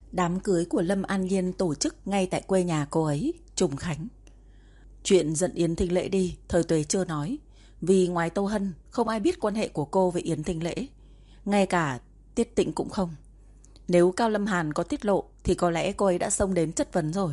Đám cưới của Lâm An Nhiên tổ chức ngay tại quê nhà cô ấy, Trùng Khánh. Chuyện dẫn Yến Thính Lễ đi, Thời Tuế chưa nói. Vì ngoài Tô Hân, không ai biết quan hệ của cô với Yến Thính Lễ. Ngay cả Tiết Tĩnh cũng không. Nếu Cao Lâm Hàn có tiết lộ thì có lẽ cô ấy đã xông đến chất vấn rồi.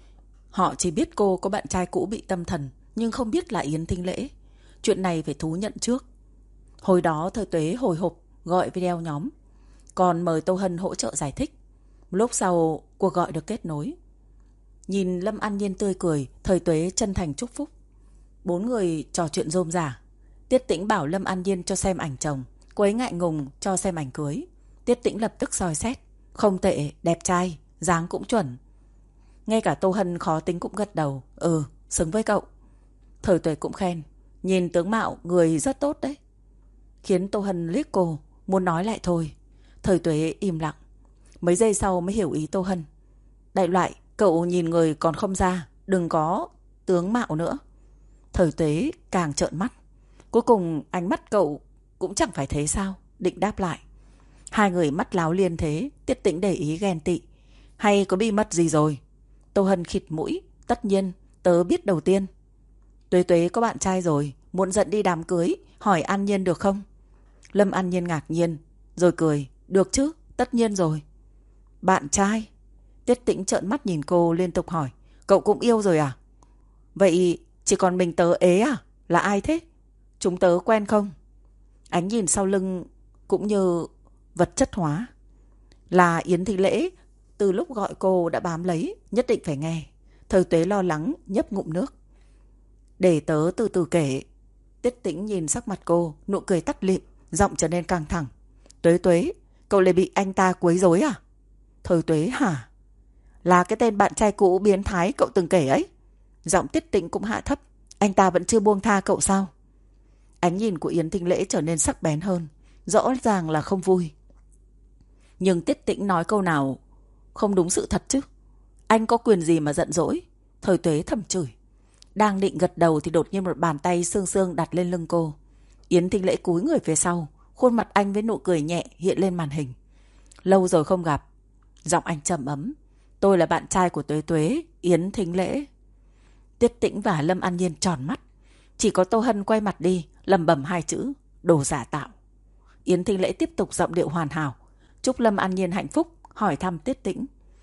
Họ chỉ biết cô có bạn trai cũ bị tâm thần, nhưng không biết là Yến Thính Lễ. Chuyện này phải thú nhận trước. Hồi đó Thời Tuế hồi hộp gọi video nhóm, còn mời Tô Hân hỗ trợ giải thích. Lúc sau cuộc gọi được kết nối. Nhìn Lâm An Nhiên tươi cười, Thời Tuế chân thành chúc phúc. 4 người trò chuyện rôm rả. Tiết Tĩnh bảo Lâm An Nhiên cho xem ảnh chồng, cô ấy ngại ngùng cho xem ảnh cưới. Tiết Tĩnh lập tức soi xét. Không tệ, đẹp trai, dáng cũng chuẩn. Ngay cả Tô Hân khó tính cũng gật đầu. Ừ, xứng với cậu. Thời Tuế cũng khen. Nhìn tướng mạo người rất tốt đấy. Khiến Tô Hân liếc cô, muốn nói lại thôi. Thời Tuế im lặng. Mấy giây sau mới hiểu ý Tô Hân. Đại loại, cậu nhìn người còn không ra, đừng có tướng mạo nữa. Thời Tuế càng trợn mắt. Cuối cùng ánh mắt cậu cũng chẳng phải thế sao, định đáp lại. Hai người mắt láo liên thế, Tiết Tĩnh để ý ghen tị. Hay có bí mật gì rồi? Tô Hân khịt mũi. Tất nhiên, tớ biết đầu tiên. Tuế Tuế có bạn trai rồi, muốn dẫn đi đám cưới, hỏi An Nhiên được không? Lâm An Nhiên ngạc nhiên, rồi cười. Được chứ, tất nhiên rồi. Bạn trai? Tiết Tĩnh trợn mắt nhìn cô liên tục hỏi. Cậu cũng yêu rồi à? Vậy chỉ còn mình tớ ế à? Là ai thế? Chúng tớ quen không? Ánh nhìn sau lưng cũng như vật chất hóa. Là Yến Thính Lễ. Từ lúc gọi cô đã bám lấy, nhất định phải nghe. Thời Tuế lo lắng nhấp ngụm nước. Để tớ từ từ kể. Tiết Tĩnh nhìn sắc mặt cô, nụ cười tắt lịm, giọng trở nên căng thẳng. Tuế Tuế, cậu lại bị anh ta quấy rối à? Thời Tuế hả? Là cái tên bạn trai cũ biến thái cậu từng kể ấy. Giọng Tiết Tĩnh cũng hạ thấp. Anh ta vẫn chưa buông tha cậu sao? Ánh nhìn của Yến Thính Lễ trở nên sắc bén hơn. Rõ ràng là không vui. Nhưng Tiết Tĩnh nói câu nào không đúng sự thật chứ. Anh có quyền gì mà giận dỗi? Thời Tuế thầm chửi. Đang định gật đầu thì đột nhiên một bàn tay xương xương đặt lên lưng cô. Yến Thính Lễ cúi người phía sau. Khuôn mặt anh với nụ cười nhẹ hiện lên màn hình. Lâu rồi không gặp. Giọng anh trầm ấm. Tôi là bạn trai của Tuế Tuế, Yến Thính Lễ. Tiết Tĩnh và Lâm An Nhiên tròn mắt. Chỉ có Tô Hân quay mặt đi, lẩm bẩm hai chữ. Đồ giả tạo. Yến Thính Lễ tiếp tục giọng điệu hoàn hảo. Chúc Lâm An Nhiên hạnh phúc, hỏi thăm Tiết Tĩnh.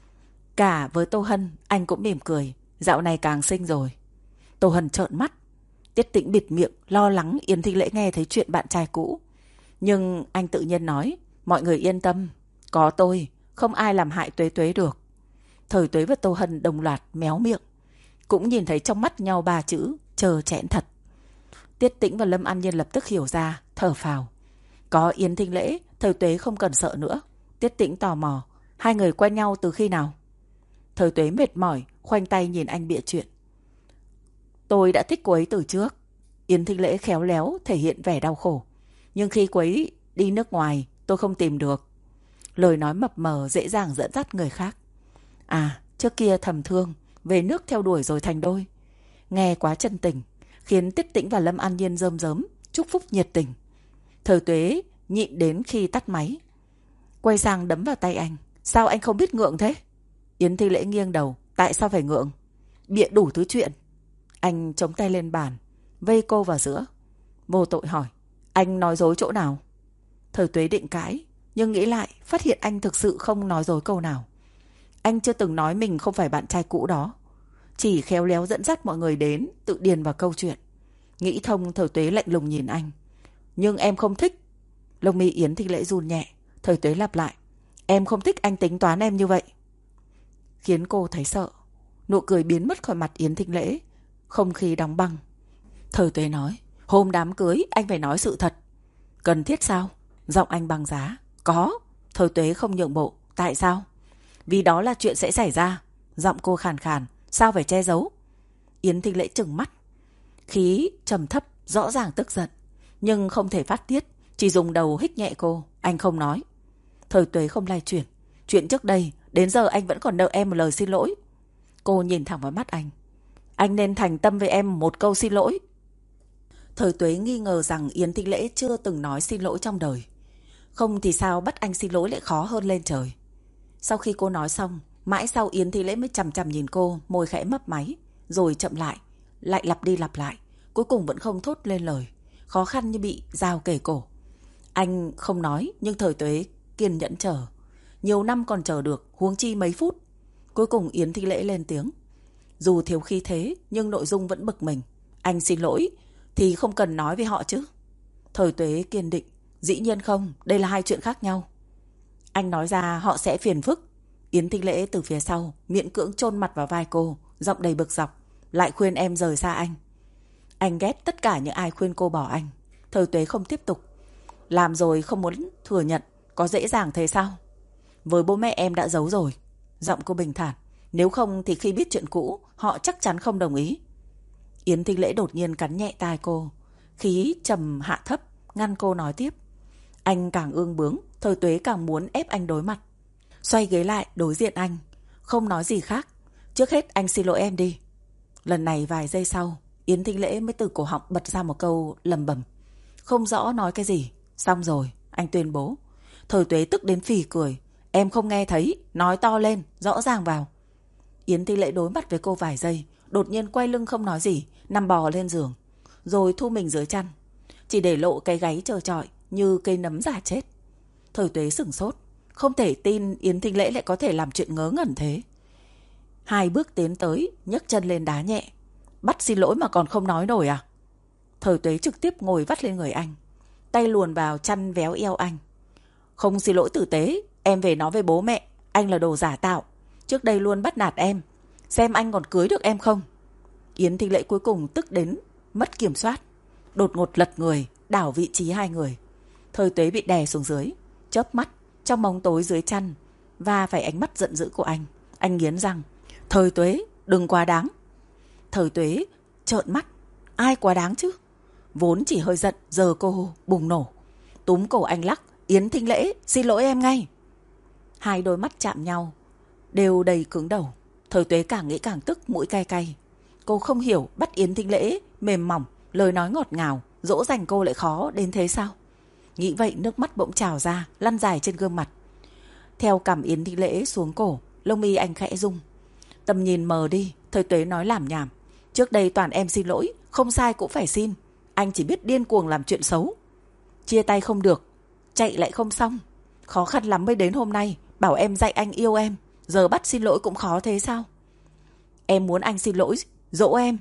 Cả với Tô Hân, anh cũng mỉm cười. Dạo này càng xinh rồi. Tô Hân trợn mắt. Tiết Tĩnh bịt miệng, lo lắng Yến Thính Lễ nghe thấy chuyện bạn trai cũ. Nhưng anh tự nhiên nói. Mọi người yên tâm. Có tôi, không ai làm hại Tuế Tuế được. Thời Tuế và Tô Hân đồng loạt méo miệng. Cũng nhìn thấy trong mắt nhau ba chữ. Chờ chẽn thật. Tiết Tĩnh và Lâm An Nhiên lập tức hiểu ra, thở phào. Có Yến Thính Lễ, Thời Tuế không cần sợ nữa. Tiết Tĩnh tò mò. Hai người quen nhau từ khi nào? Thời Tuế mệt mỏi, khoanh tay nhìn anh bịa chuyện. Tôi đã thích cô ấy từ trước. Yến Thính Lễ khéo léo thể hiện vẻ đau khổ. Nhưng khi cô ấy đi nước ngoài, tôi không tìm được. Lời nói mập mờ dễ dàng dẫn dắt người khác. À, trước kia thầm thương, về nước theo đuổi rồi thành đôi. Nghe quá chân tình, khiến Tiết Tĩnh và Lâm An Nhiên rơm rớm, chúc phúc nhiệt tình. Thời Tuế nhịn đến khi tắt máy. Quay sang đấm vào tay anh. Sao anh không biết ngượng thế? Yến Thính Lễ nghiêng đầu. Tại sao phải ngượng? Bịa đủ thứ chuyện. Anh chống tay lên bàn, vây cô vào giữa. Vô tội hỏi. Anh nói dối chỗ nào? Thời Tuế định cãi, nhưng nghĩ lại phát hiện anh thực sự không nói dối câu nào. Anh chưa từng nói mình không phải bạn trai cũ đó. Chỉ khéo léo dẫn dắt mọi người đến, tự điền vào câu chuyện. Nghĩ thông, Thời Tuế lạnh lùng nhìn anh. Nhưng em không thích. Lông mi Yến Thính Lễ run nhẹ. Thời Tuế lặp lại. Em không thích anh tính toán em như vậy. Khiến cô thấy sợ. Nụ cười biến mất khỏi mặt Yến Thính Lễ. Không khí đóng băng. Thời Tuế nói. Hôm đám cưới anh phải nói sự thật. Cần thiết sao? Giọng anh băng giá. Có. Thời Tuế không nhượng bộ. Tại sao? Vì đó là chuyện sẽ xảy ra. Giọng cô khàn khàn. Sao phải che giấu? Yến Thính Lễ trừng mắt. Khí trầm thấp, rõ ràng tức giận. Nhưng không thể phát tiết. Chỉ dùng đầu hích nhẹ cô. Anh không nói. Thời Tuế không lay chuyển. Chuyện trước đây, đến giờ anh vẫn còn nợ em một lời xin lỗi. Cô nhìn thẳng vào mắt anh. Anh nên thành tâm với em một câu xin lỗi. Thời Tuế nghi ngờ rằng Yến Thính Lễ chưa từng nói xin lỗi trong đời. Không thì sao bắt anh xin lỗi lại khó hơn lên trời. Sau khi cô nói xong, mãi sau Yến Thị Lễ mới chằm chằm nhìn cô, môi khẽ mấp máy, rồi chậm lại, lại lặp đi lặp lại, cuối cùng vẫn không thốt lên lời, khó khăn như bị dao kề cổ. Anh không nói, nhưng Thời Tuế kiên nhẫn chờ. Nhiều năm còn chờ được, huống chi mấy phút. Cuối cùng Yến Thị Lễ lên tiếng. Dù thiếu khí thế, nhưng nội dung vẫn bực mình. Anh xin lỗi, thì không cần nói với họ chứ. Thời Tuế kiên định. Dĩ nhiên không, đây là hai chuyện khác nhau. Anh nói ra họ sẽ phiền phức. Yến Thị Lễ từ phía sau miễn cưỡng chôn mặt vào vai cô, giọng đầy bực dọc. Lại khuyên em rời xa anh. Anh ghét tất cả những ai khuyên cô bỏ anh. Thời Tuế không tiếp tục. Làm rồi không muốn thừa nhận, có dễ dàng thế sao? Với bố mẹ em đã giấu rồi. Giọng cô bình thản. Nếu không thì khi biết chuyện cũ, họ chắc chắn không đồng ý. Yến Thị Lễ đột nhiên cắn nhẹ tai cô, khí trầm hạ thấp, ngăn cô nói tiếp. Anh càng ương bướng, Thời Tuế càng muốn ép anh đối mặt. Xoay ghế lại đối diện anh, không nói gì khác. Trước hết anh xin lỗi em đi. Lần này vài giây sau, Yến Thị Lễ mới từ cổ họng bật ra một câu lầm bầm. Không rõ nói cái gì. Xong rồi, anh tuyên bố. Thời Tuế tức đến phì cười. Em không nghe thấy, nói to lên, rõ ràng vào. Yến Thị Lễ đối mặt với cô vài giây, đột nhiên quay lưng không nói gì, nằm bò lên giường, rồi thu mình dưới chăn, chỉ để lộ cái gáy trơ trọi như cây nấm già chết. Thời Tuế sửng sốt, không thể tin Yến Thị Lễ lại có thể làm chuyện ngớ ngẩn thế. Hai bước tiến tới, nhấc chân lên đá nhẹ. Bắt xin lỗi mà còn không nói nổi à? Thời Tuế trực tiếp ngồi vắt lên người anh, tay luồn vào chăn véo eo anh. Không xin lỗi tử tế, em về nói với bố mẹ, anh là đồ giả tạo, trước đây luôn bắt nạt em, xem anh còn cưới được em không. Yến Thị Lễ cuối cùng tức đến mất kiểm soát, đột ngột lật người, đảo vị trí hai người. Thời Tuế bị đè xuống dưới, chớp mắt trong bóng tối dưới chăn và phải ánh mắt giận dữ của anh. Anh nghiến răng. Thời Tuế, đừng quá đáng. Thời Tuế trợn mắt. Ai quá đáng chứ? Vốn chỉ hơi giận, giờ cô bùng nổ, túm cổ anh lắc. Yến Thị Lễ, xin lỗi em ngay. Hai đôi mắt chạm nhau, đều đầy cứng đầu. Thời Tuế càng nghĩ càng tức, mũi cay cay. Cô không hiểu bắt Yến Thị Lễ mềm mỏng, lời nói ngọt ngào, dỗ dành cô lại khó đến thế sao? Nghĩ vậy nước mắt bỗng trào ra, lăn dài trên gương mặt. Theo cằm Yến Thị Lễ xuống cổ, lông mi anh khẽ rung. Tầm nhìn mờ đi, Thời Tuế nói lảm nhảm. Trước đây toàn em xin lỗi, không sai cũng phải xin. Anh chỉ biết điên cuồng làm chuyện xấu. Chia tay không được, chạy lại không xong. Khó khăn lắm mới đến hôm nay, bảo em dạy anh yêu em, giờ bắt xin lỗi cũng khó thế sao? Em muốn anh xin lỗi, dỗ em.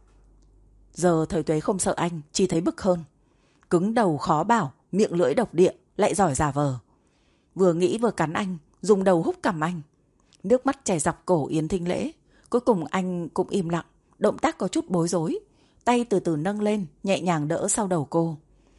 Giờ Thời Tuế không sợ anh, chỉ thấy bực hơn. Cứng đầu khó bảo, miệng lưỡi độc địa, lại giỏi giả vờ. Vừa nghĩ vừa cắn anh, dùng đầu húc cằm anh. Nước mắt chảy dọc cổ Yến Thị Lễ. Cuối cùng anh cũng im lặng, động tác có chút bối rối. Tay từ từ nâng lên, nhẹ nhàng đỡ sau đầu cô.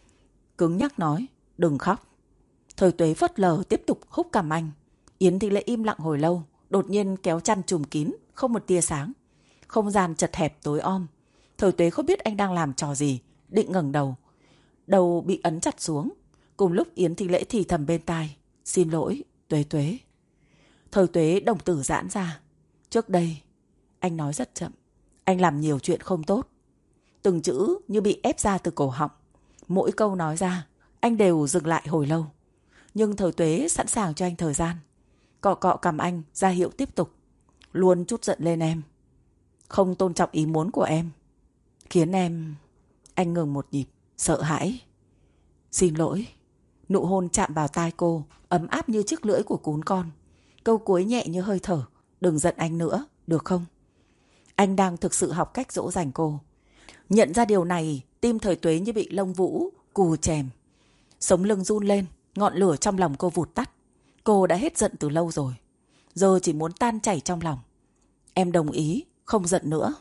Cứng nhắc nói, đừng khóc. Thời Tuế phớt lờ tiếp tục húc cằm anh. Yến Thị Lễ im lặng hồi lâu, đột nhiên kéo chăn trùm kín, không một tia sáng. Không gian chật hẹp tối om. Thời Tuế không biết anh đang làm trò gì, định ngẩng đầu. Đầu bị ấn chặt xuống. Cùng lúc Yến Thị Lễ thì thầm bên tai, xin lỗi, Tuế Tuế. Thời Tuế đồng tử giãn ra. Trước đây, anh nói rất chậm. Anh làm nhiều chuyện không tốt. Từng chữ như bị ép ra từ cổ họng. Mỗi câu nói ra, anh đều dừng lại hồi lâu. Nhưng Thời Tuế sẵn sàng cho anh thời gian. Cọ cọ cằm anh, ra hiệu tiếp tục. Luôn chút giận lên em. Không tôn trọng ý muốn của em. Khiến em... Anh ngừng một nhịp, sợ hãi. Xin lỗi. Nụ hôn chạm vào tai cô, ấm áp như chiếc lưỡi của cún con. Câu cuối nhẹ như hơi thở. Đừng giận anh nữa, được không? Anh đang thực sự học cách dỗ dành cô. Nhận ra điều này, tim Thời Tuế như bị lông vũ cù chèm. Sống lưng run lên, ngọn lửa trong lòng cô vụt tắt. Cô đã hết giận từ lâu rồi, giờ chỉ muốn tan chảy trong lòng. Em đồng ý, không giận nữa.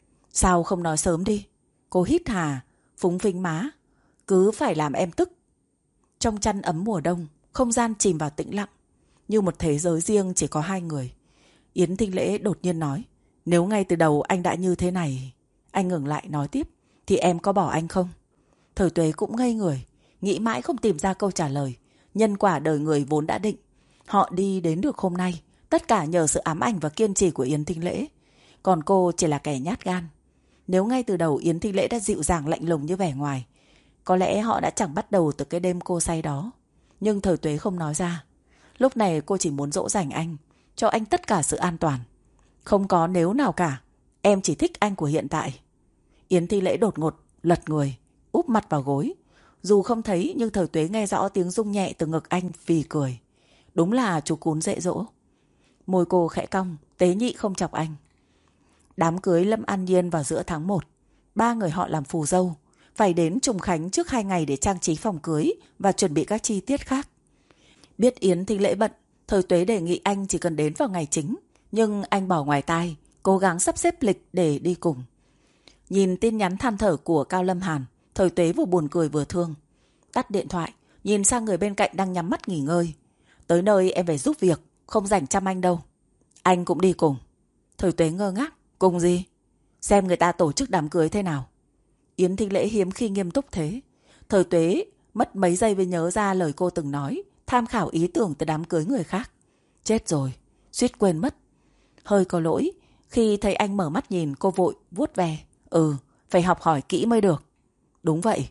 Sao không nói sớm đi? Cô hít hà, phúng phính má. Cứ phải làm em tức. Trong chăn ấm mùa đông, không gian chìm vào tĩnh lặng, như một thế giới riêng chỉ có hai người. Yến Thị Lễ đột nhiên nói, nếu ngay từ đầu anh đã như thế này. Anh ngừng lại nói tiếp, thì em có bỏ anh không? Thời Tuế cũng ngây người, nghĩ mãi không tìm ra câu trả lời. Nhân quả đời người vốn đã định. Họ đi đến được hôm nay, tất cả nhờ sự ám ảnh và kiên trì của Yến Thị Lễ. Còn cô chỉ là kẻ nhát gan. Nếu ngay từ đầu Yến Thị Lễ đã dịu dàng lạnh lùng như vẻ ngoài, có lẽ họ đã chẳng bắt đầu từ cái đêm cô say đó. Nhưng Thời Tuế không nói ra. Lúc này cô chỉ muốn dỗ dành anh, cho anh tất cả sự an toàn. Không có nếu nào cả, em chỉ thích anh của hiện tại. Yến Thi Lễ đột ngột lật người, úp mặt vào gối. Dù không thấy nhưng Thời Tuế nghe rõ tiếng rung nhẹ từ ngực anh, phì cười. Đúng là chú cún dễ dỗ. Môi cô khẽ cong, tế nhị không chọc anh. Đám cưới Lâm An Nhiên vào giữa tháng 1. 3 người họ làm phù dâu, phải đến Trùng Khánh trước 2 ngày để trang trí phòng cưới và chuẩn bị các chi tiết khác. Biết Yến Thi Lễ bận, Thời Tuế đề nghị anh chỉ cần đến vào ngày chính, nhưng anh bỏ ngoài tai, cố gắng sắp xếp lịch để đi cùng. Nhìn tin nhắn than thở của Cao Lâm Hàn, Thời Tuế vừa buồn cười vừa thương. Tắt điện thoại, nhìn sang người bên cạnh đang nhắm mắt nghỉ ngơi. Tới nơi em phải giúp việc, không rảnh chăm anh đâu. Anh cũng đi cùng. Thời Tuế ngơ ngác, cùng gì? Xem người ta tổ chức đám cưới thế nào. Yến Thi Lễ hiếm khi nghiêm túc thế. Thời Tuế mất mấy giây mới nhớ ra lời cô từng nói, tham khảo ý tưởng từ đám cưới người khác. Chết rồi, suýt quên mất. Hơi có lỗi, khi thấy anh mở mắt nhìn cô vội vuốt về. Phải học hỏi kỹ mới được. Đúng vậy.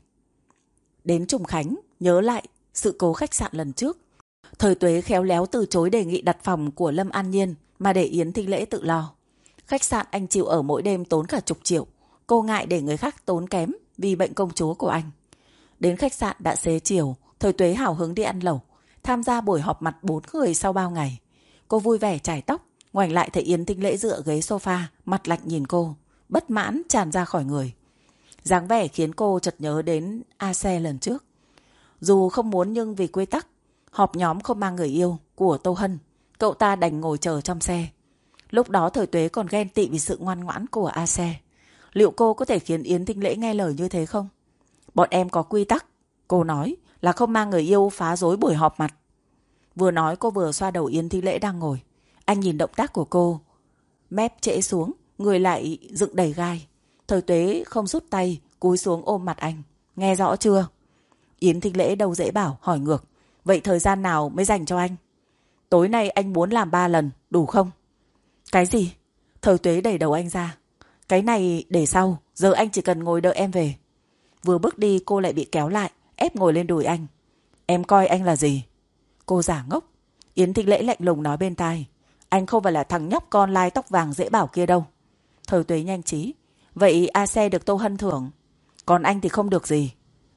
Đến Trùng Khánh, nhớ lại sự cố khách sạn lần trước. Thời Tuế khéo léo từ chối đề nghị đặt phòng của Lâm An Nhiên mà để Yến Thi Lễ tự lo. Khách sạn anh chịu ở mỗi đêm tốn cả chục triệu. Cô ngại để người khác tốn kém vì bệnh công chúa của anh. Đến khách sạn đã xế chiều, Thời Tuế hào hứng đi ăn lẩu, tham gia buổi họp mặt 4 người sau bao ngày. Cô vui vẻ chải tóc, ngoảnh lại thấy Yến Thi Lễ dựa ghế sofa, mặt lạnh nhìn cô, bất mãn tràn ra khỏi người. Dáng vẻ khiến cô chợt nhớ đến A-xe lần trước. Dù không muốn nhưng vì quy tắc họp nhóm không mang người yêu của Tô Hân, cậu ta đành ngồi chờ trong xe. Lúc đó Thời Tuế còn ghen tị vì sự ngoan ngoãn của A-xe. Liệu cô có thể khiến Yến Thi Lễ nghe lời như thế không? Bọn em có quy tắc, cô nói, là không mang người yêu phá rối buổi họp mặt. Vừa nói cô vừa xoa đầu Yến Thi Lễ đang ngồi. Anh nhìn động tác của cô, mép trễ xuống, người lại dựng đầy gai. Thời Tuế không rút tay, cúi xuống ôm mặt anh. Nghe rõ chưa? Yến Thi Lễ đâu dễ bảo, hỏi ngược. Vậy thời gian nào mới dành cho anh? Tối nay anh muốn làm 3 lần, đủ không? Cái gì? Thời Tuế đẩy đầu anh ra. Cái này để sau, giờ anh chỉ cần ngồi đợi em về. Vừa bước đi cô lại bị kéo lại, ép ngồi lên đùi anh. Em coi anh là gì? Cô giả ngốc. Yến Thi Lễ lạnh lùng nói bên tai. Anh không phải là thằng nhóc con lai tóc vàng dễ bảo kia đâu. Thời Tuế nhanh trí. Vậy A-xe được Tô Hân thưởng, còn anh thì không được gì.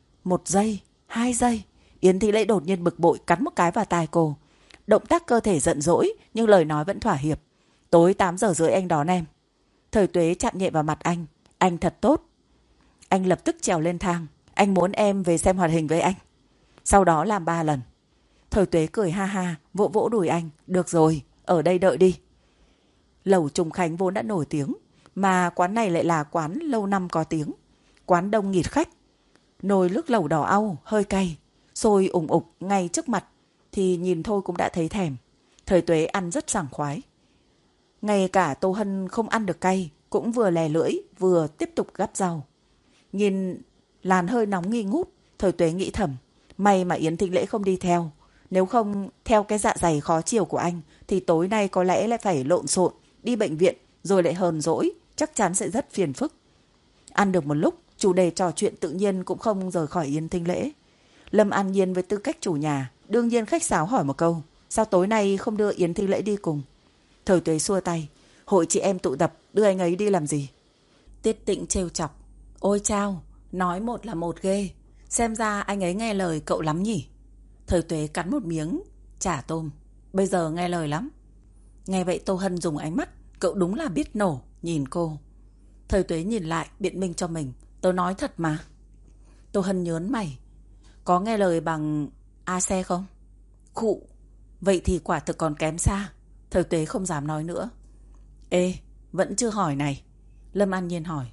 1 giây, 2 giây. Yến Thi Lễ đột nhiên bực bội cắn một cái vào tai cô. Động tác cơ thể giận dỗi nhưng lời nói vẫn thỏa hiệp. Tối 8 giờ rưỡi anh đón em. Thời Tuế chạm nhẹ vào mặt anh. Anh thật tốt. Anh lập tức trèo lên thang. Anh muốn em về xem hoạt hình với anh. Sau đó làm 3 lần. Thời Tuế cười ha ha, vỗ vỗ đùi anh. Được rồi, ở đây đợi đi. Lẩu Trùng Khánh vốn đã nổi tiếng, mà quán này lại là quán lâu năm có tiếng. Quán đông nghịt khách. Nồi nước lẩu đỏ au, hơi cay, sôi ủng ục ngay trước mặt, thì nhìn thôi cũng đã thấy thèm. Thời Tuế ăn rất sảng khoái. Ngay cả Tô Hân không ăn được cay, cũng vừa lè lưỡi, vừa tiếp tục gắp rau. Nhìn làn hơi nóng nghi ngút, Thời Tuế nghĩ thầm. May mà Yến Thi Lễ không đi theo. Nếu không, theo cái dạ dày khó chịu của anh, thì tối nay có lẽ lại phải lộn xộn, đi bệnh viện, rồi lại hờn dỗi, chắc chắn sẽ rất phiền phức. Ăn được một lúc, chủ đề trò chuyện tự nhiên cũng không rời khỏi Yến Thi Lễ. Lâm An Nhiên với tư cách chủ nhà, đương nhiên khách sáo hỏi một câu. Sao tối nay không đưa Yến Thi Lễ đi cùng? Thời Tuế xua tay. Hội chị em tụ tập, đưa anh ấy đi làm gì? Tiết Tịnh trêu chọc. Ôi chao, nói một là một ghê. Xem ra anh ấy nghe lời cậu lắm nhỉ? Thời Tuế cắn một miếng chả tôm. Bây giờ nghe lời lắm. Nghe vậy Tô Hân dùng ánh mắt, cậu đúng là biết nổ, nhìn cô. Thời Tuế nhìn lại, biện minh cho mình. Tớ nói thật mà. Tô Hân nhớn mày. Có nghe lời bằng A-xe không? Khụ. Vậy thì quả thực còn kém xa. Thời Tuế không dám nói nữa. Ê, vẫn chưa hỏi này. Lâm An Nhiên hỏi.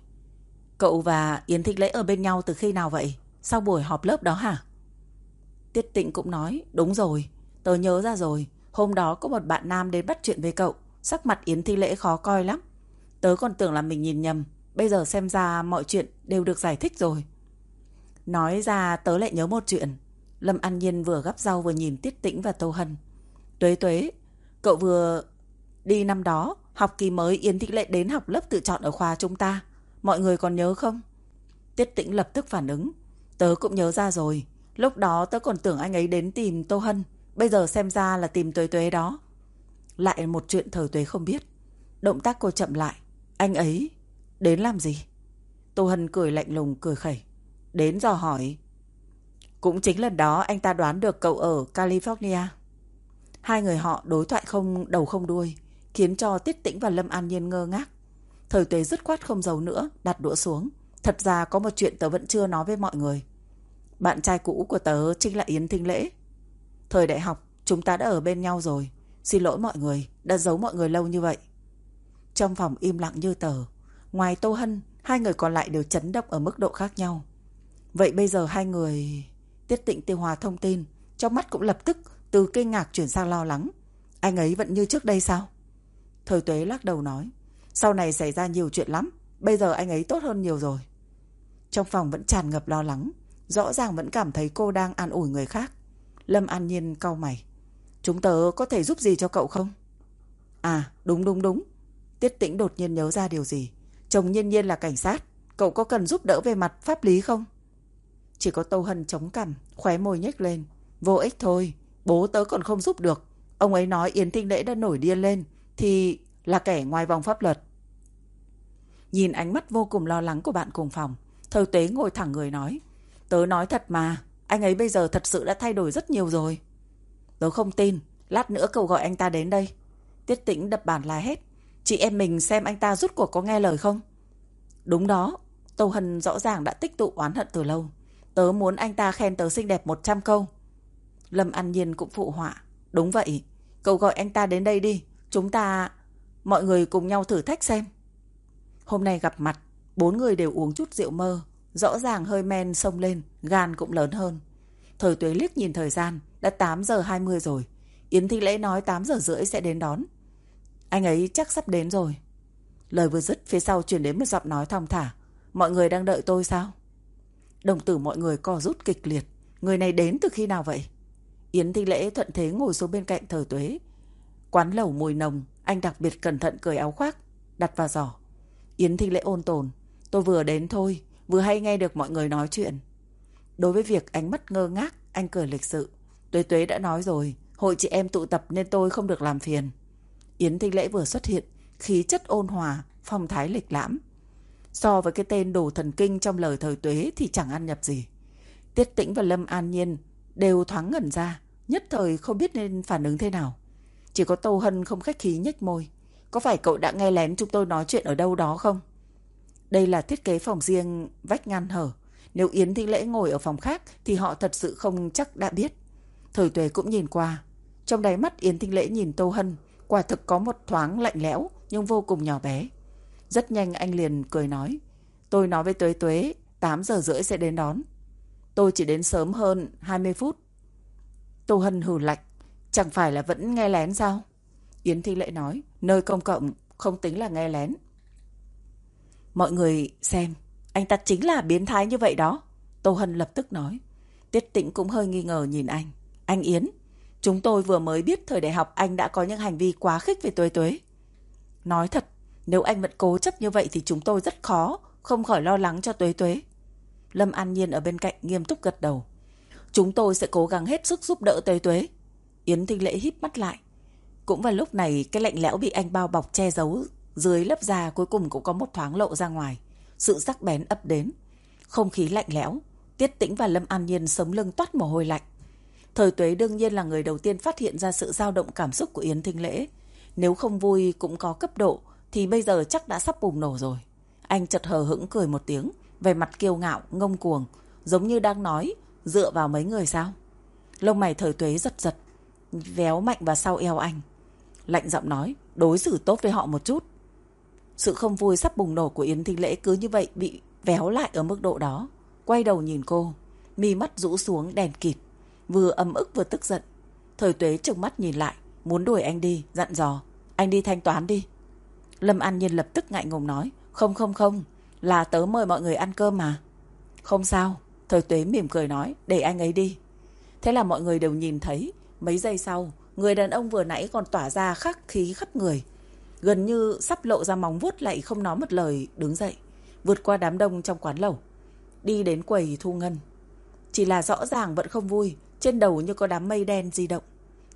Cậu và Yến Thi Lễ ở bên nhau từ khi nào vậy? Sau buổi họp lớp đó hả? Tiết Tịnh cũng nói. Đúng rồi, tớ nhớ ra rồi. Hôm đó có một bạn nam đến bắt chuyện với cậu. Sắc mặt Yến Thi Lễ khó coi lắm. Tớ còn tưởng là mình nhìn nhầm. Bây giờ xem ra mọi chuyện đều được giải thích rồi. Nói ra tớ lại nhớ một chuyện. Lâm An Nhiên vừa gắp rau vừa nhìn Tiết Tĩnh và Tô Hân. Tuế Tuế, cậu vừa đi năm đó, học kỳ mới Yến Thị Lệ đến học lớp tự chọn ở khoa chúng ta. Mọi người còn nhớ không? Tiết Tĩnh lập tức phản ứng. Tớ cũng nhớ ra rồi. Lúc đó tớ còn tưởng anh ấy đến tìm Tô Hân. Bây giờ xem ra là tìm Tuế Tuế đó. Lại một chuyện Thời Tuế không biết. Động tác cô chậm lại. Anh ấy đến làm gì? Tô Hân cười lạnh lùng cười khẩy. Đến dò hỏi. Cũng chính lần đó anh ta đoán được cậu ở California. Hai người họ đối thoại không đầu không đuôi, khiến cho Tiết Tĩnh và Lâm An Nhiên ngơ ngác. Thời Tuế dứt khoát không giấu nữa, đặt đũa xuống. Thật ra có một chuyện tớ vẫn chưa nói với mọi người. Bạn trai cũ của tớ chính là Yến Thinh Lễ. Thời đại học chúng ta đã ở bên nhau rồi. Xin lỗi mọi người, đã giấu mọi người lâu như vậy. Trong phòng im lặng như tờ. Ngoài Tô Hân, hai người còn lại đều chấn động ở mức độ khác nhau. Vậy bây giờ hai người... Tiết Tĩnh tiêu hòa thông tin, trong mắt cũng lập tức từ kinh ngạc chuyển sang lo lắng. Anh ấy vẫn như trước đây sao? Thời Tuế lắc đầu nói. Sau này xảy ra nhiều chuyện lắm. Bây giờ anh ấy tốt hơn nhiều rồi. Trong phòng vẫn tràn ngập lo lắng. Rõ ràng vẫn cảm thấy cô đang an ủi người khác. Lâm An Nhiên cau mày. Chúng tớ có thể giúp gì cho cậu không? À đúng. Tiết Tĩnh đột nhiên nhớ ra điều gì. Chồng Nhiên Nhiên là cảnh sát. Cậu có cần giúp đỡ về mặt pháp lý không? Chỉ có Tô Hân chống cằm, khóe môi nhếch lên. Vô ích thôi, bố tớ còn không giúp được. Ông ấy nói Yến Thinh Lễ đã nổi điên lên thì là kẻ ngoài vòng pháp luật. Nhìn ánh mắt vô cùng lo lắng của bạn cùng phòng, Thời Tuế ngồi thẳng người nói. Tớ nói thật mà, anh ấy bây giờ thật sự đã thay đổi rất nhiều rồi. Tớ không tin, lát nữa cậu gọi anh ta đến đây. Tiết Tĩnh đập bàn la hét. Chị em mình xem anh ta rút cuộc có nghe lời không? Đúng đó, Tô Hân rõ ràng đã tích tụ oán hận từ lâu. Tớ muốn anh ta khen tớ xinh đẹp 100 câu. Lâm An Nhiên cũng phụ họa. Đúng vậy, cậu gọi anh ta đến đây đi. Mọi người cùng nhau thử thách xem. Hôm nay gặp mặt, 4 người đều uống chút rượu mơ. Rõ ràng hơi men xông lên, gan cũng lớn hơn. Thời Tuế liếc nhìn thời gian, đã 8 giờ 20 rồi. Yến Thinh Lễ nói 8 giờ rưỡi sẽ đến đón. Anh ấy chắc sắp đến rồi. Lời vừa dứt, phía sau truyền đến một giọng nói thong thả. Mọi người đang đợi tôi sao? Đồng tử mọi người co rút kịch liệt. Người này đến từ khi nào vậy? Yến Thinh Lễ thuận thế ngồi xuống bên cạnh Thời Tuế. Quán lẩu mùi nồng, anh đặc biệt cẩn thận cởi áo khoác, đặt vào giỏ. Yến Thinh Lễ ôn tồn. Tôi vừa đến thôi, vừa hay nghe được mọi người nói chuyện. Đối với việc ánh mắt ngơ ngác, anh cười lịch sự. Tuế Tuế đã nói rồi, hội chị em tụ tập nên tôi không được làm phiền. Yến Thinh Lễ vừa xuất hiện, khí chất ôn hòa, phong thái lịch lãm. So với cái tên đồ thần kinh trong lời Thời Tuế thì chẳng ăn nhập gì. Tiết Tĩnh và Lâm An Nhiên đều thoáng ngẩn ra, nhất thời không biết nên phản ứng thế nào. Chỉ có Tô Hân không khách khí nhếch môi. Có phải cậu đã nghe lén chúng tôi nói chuyện ở đâu đó không? Đây là thiết kế phòng riêng vách ngăn hở. Nếu Yến Thinh Lễ ngồi ở phòng khác thì họ thật sự không chắc đã biết. Thời Tuế cũng nhìn qua. Trong đáy mắt Yến Thinh Lễ nhìn Tô Hân, quả thực có một thoáng lạnh lẽo nhưng vô cùng nhỏ bé. Rất nhanh anh liền cười nói. Tôi nói với Tuế Tuế 8 giờ rưỡi sẽ đến đón. Tôi chỉ đến sớm hơn 20 phút. Tô Hân hừ lạnh. Chẳng phải là vẫn nghe lén sao? Yến Thinh Lễ nói. Nơi công cộng không tính là nghe lén. Mọi người xem, anh ta chính là biến thái như vậy đó. Tô Hân lập tức nói. Tiết Tĩnh cũng hơi nghi ngờ nhìn anh. Anh Yến, chúng tôi vừa mới biết thời đại học anh đã có những hành vi quá khích về Tuế Tuế. Nói thật, nếu anh vẫn cố chấp như vậy thì chúng tôi rất khó không khỏi lo lắng cho Tuế Tuế. Lâm An Nhiên ở bên cạnh nghiêm túc gật đầu. Chúng tôi sẽ cố gắng hết sức giúp đỡ Tuế Tuế. Yến Thinh Lễ híp mắt lại. Cũng vào lúc này, cái lạnh lẽo bị anh bao bọc che giấu dưới lớp da cuối cùng cũng có một thoáng lộ ra ngoài. Sự sắc bén ập đến. Không khí lạnh lẽo. Tiết Tĩnh và Lâm An Nhiên sống lưng toát mồ hôi lạnh. Thời Tuế đương nhiên là người đầu tiên phát hiện ra sự dao động cảm xúc của Yến Thinh Lễ. Nếu không vui cũng có cấp độ thì bây giờ chắc đã sắp bùng nổ rồi. Anh chợt hờ hững cười một tiếng, về mặt kiêu ngạo, ngông cuồng, giống như đang nói dựa vào mấy người sao. Lông mày Thời Tuế giật giật, véo mạnh vào sau eo anh. Lạnh giọng nói, đối xử tốt với họ một chút. Sự không vui sắp bùng nổ của Yến Thinh Lễ cứ như vậy bị véo lại ở mức độ đó. Quay đầu nhìn cô, mi mắt rũ xuống đèn kịt, vừa ấm ức vừa tức giận. Thời Tuế trừng mắt nhìn lại, muốn đuổi anh đi, dặn dò. Anh đi thanh toán đi. Lâm An Nhiên lập tức ngại ngùng nói. Không, là tớ mời mọi người ăn cơm mà. Không sao, Thời Tuế mỉm cười nói, để anh ấy đi. Thế là mọi người đều nhìn thấy. Mấy giây sau, người đàn ông vừa nãy còn tỏa ra khắc khí khắp người, gần như sắp lộ ra móng vuốt lại không nói một lời đứng dậy, vượt qua đám đông trong quán lẩu, đi đến quầy thu ngân. Chỉ là rõ ràng vẫn không vui, trên đầu như có đám mây đen di động.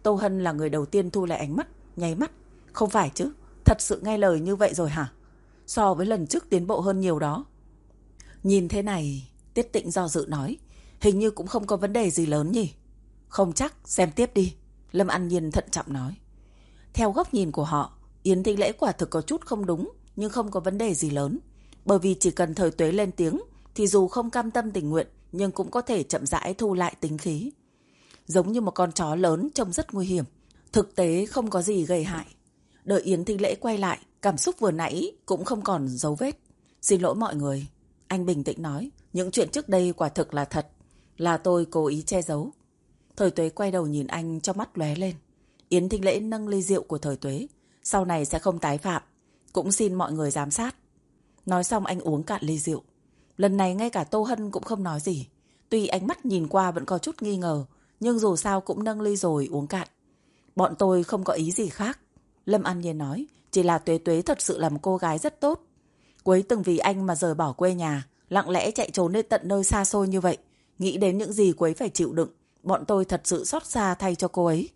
Tô Hân là người đầu tiên thu lại ánh mắt, nháy mắt. Không phải chứ, thật sự nghe lời như vậy rồi hả? So với lần trước tiến bộ hơn nhiều đó. Nhìn thế này, Tiết Tĩnh do dự nói, hình như cũng không có vấn đề gì lớn nhỉ? Không chắc, xem tiếp đi. Lâm An Nhiên thận trọng nói. Theo góc nhìn của họ, Yến Thính Lễ quả thực có chút không đúng, nhưng không có vấn đề gì lớn. Bởi vì chỉ cần Thời Tuế lên tiếng, thì dù không cam tâm tình nguyện, nhưng cũng có thể chậm rãi thu lại tính khí. Giống như một con chó lớn trông rất nguy hiểm, thực tế không có gì gây hại. Đợi Yến Thính Lễ quay lại, cảm xúc vừa nãy cũng không còn dấu vết. Xin lỗi mọi người. Anh bình tĩnh nói, những chuyện trước đây quả thực là thật, là tôi cố ý che giấu. Thời Tuế quay đầu nhìn anh, trong mắt lóe lên. Yến Thính Lễ nâng ly rượu của Thời Tuế, sau này sẽ không tái phạm, cũng xin mọi người giám sát. Nói xong anh uống cạn ly rượu. Lần này ngay cả Tô Hân cũng không nói gì. Tuy ánh mắt nhìn qua vẫn có chút nghi ngờ, nhưng dù sao cũng nâng ly rồi uống cạn. Bọn tôi không có ý gì khác. Lâm An Nhiên nói, chỉ là Tuế Tuế thật sự là một cô gái rất tốt. Cô ấy từng vì anh mà rời bỏ quê nhà, lặng lẽ chạy trốn đến tận nơi xa xôi như vậy. Nghĩ đến những gì cô ấy phải chịu đựng, bọn tôi thật sự xót xa thay cho cô ấy.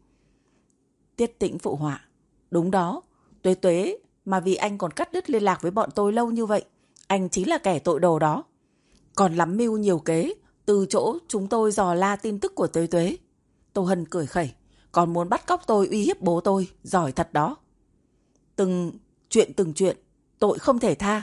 Tiết Tĩnh phụ họa. Đúng đó, Tuế Tuế mà vì anh còn cắt đứt liên lạc với bọn tôi lâu như vậy. Anh chính là kẻ tội đồ đó. Còn lắm mưu nhiều kế, từ chỗ chúng tôi dò la tin tức của Tuế Tuế. Tô Hân cười khẩy. Còn muốn bắt cóc tôi, uy hiếp bố tôi, giỏi thật đó. Từng chuyện, tội không thể tha.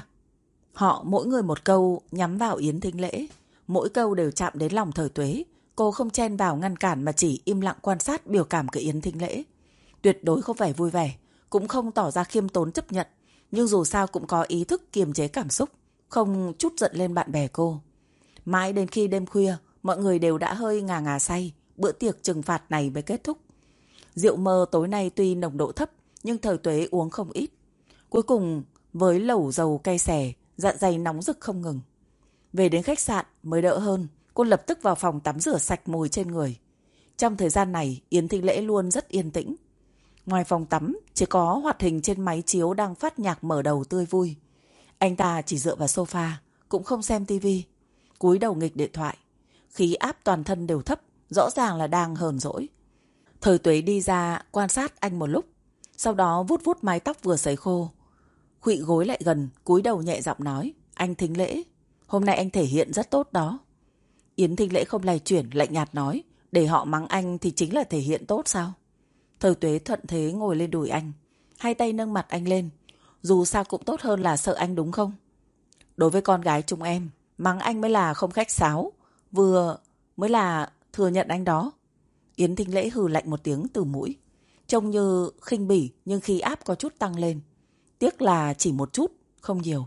Họ mỗi người một câu nhắm vào Yến Thính Lễ. Mỗi câu đều chạm đến lòng Thời Tuế. Cô không chen vào ngăn cản mà chỉ im lặng quan sát biểu cảm của Yến Thính Lễ. Tuyệt đối không phải vui vẻ, cũng không tỏ ra khiêm tốn chấp nhận, nhưng dù sao cũng có ý thức kiềm chế cảm xúc, không trút giận lên bạn bè cô. Mãi đến khi đêm khuya, mọi người đều đã hơi ngà ngà say, bữa tiệc trừng phạt này mới kết thúc. Rượu mơ tối nay tuy nồng độ thấp, nhưng Thời Tuế uống không ít. Cuối cùng, với lẩu dầu cay xè, dạ dày nóng rực không ngừng. Về đến khách sạn mới đỡ hơn, cô lập tức vào phòng tắm rửa sạch mùi trên người. Trong thời gian này, Yến Thính Lễ luôn rất yên tĩnh. Ngoài phòng tắm, chỉ có hoạt hình trên máy chiếu đang phát nhạc mở đầu tươi vui. Anh ta chỉ dựa vào sofa, cũng không xem tivi, cúi đầu nghịch điện thoại. Khí áp toàn thân đều thấp, rõ ràng là đang hờn dỗi. Thời Tuế đi ra quan sát anh một lúc, sau đó vuốt vuốt mái tóc vừa sấy khô. Khuỵu gối lại gần, cúi đầu nhẹ giọng nói, anh Thính Lễ, hôm nay anh thể hiện rất tốt đó. Yến Thính Lễ không lay chuyển, lạnh nhạt nói, để họ mắng anh thì chính là thể hiện tốt sao? Thời Tuế thuận thế ngồi lên đùi anh, hai tay nâng mặt anh lên. Dù sao cũng tốt hơn là sợ anh đúng không? Đối với con gái chúng em, mắng anh mới là không khách sáo, vừa mới là thừa nhận anh đó. Yến Thính Lễ hừ lạnh một tiếng từ mũi. Trông như khinh bỉ nhưng khí áp có chút tăng lên. Tiếc là chỉ một chút, không nhiều.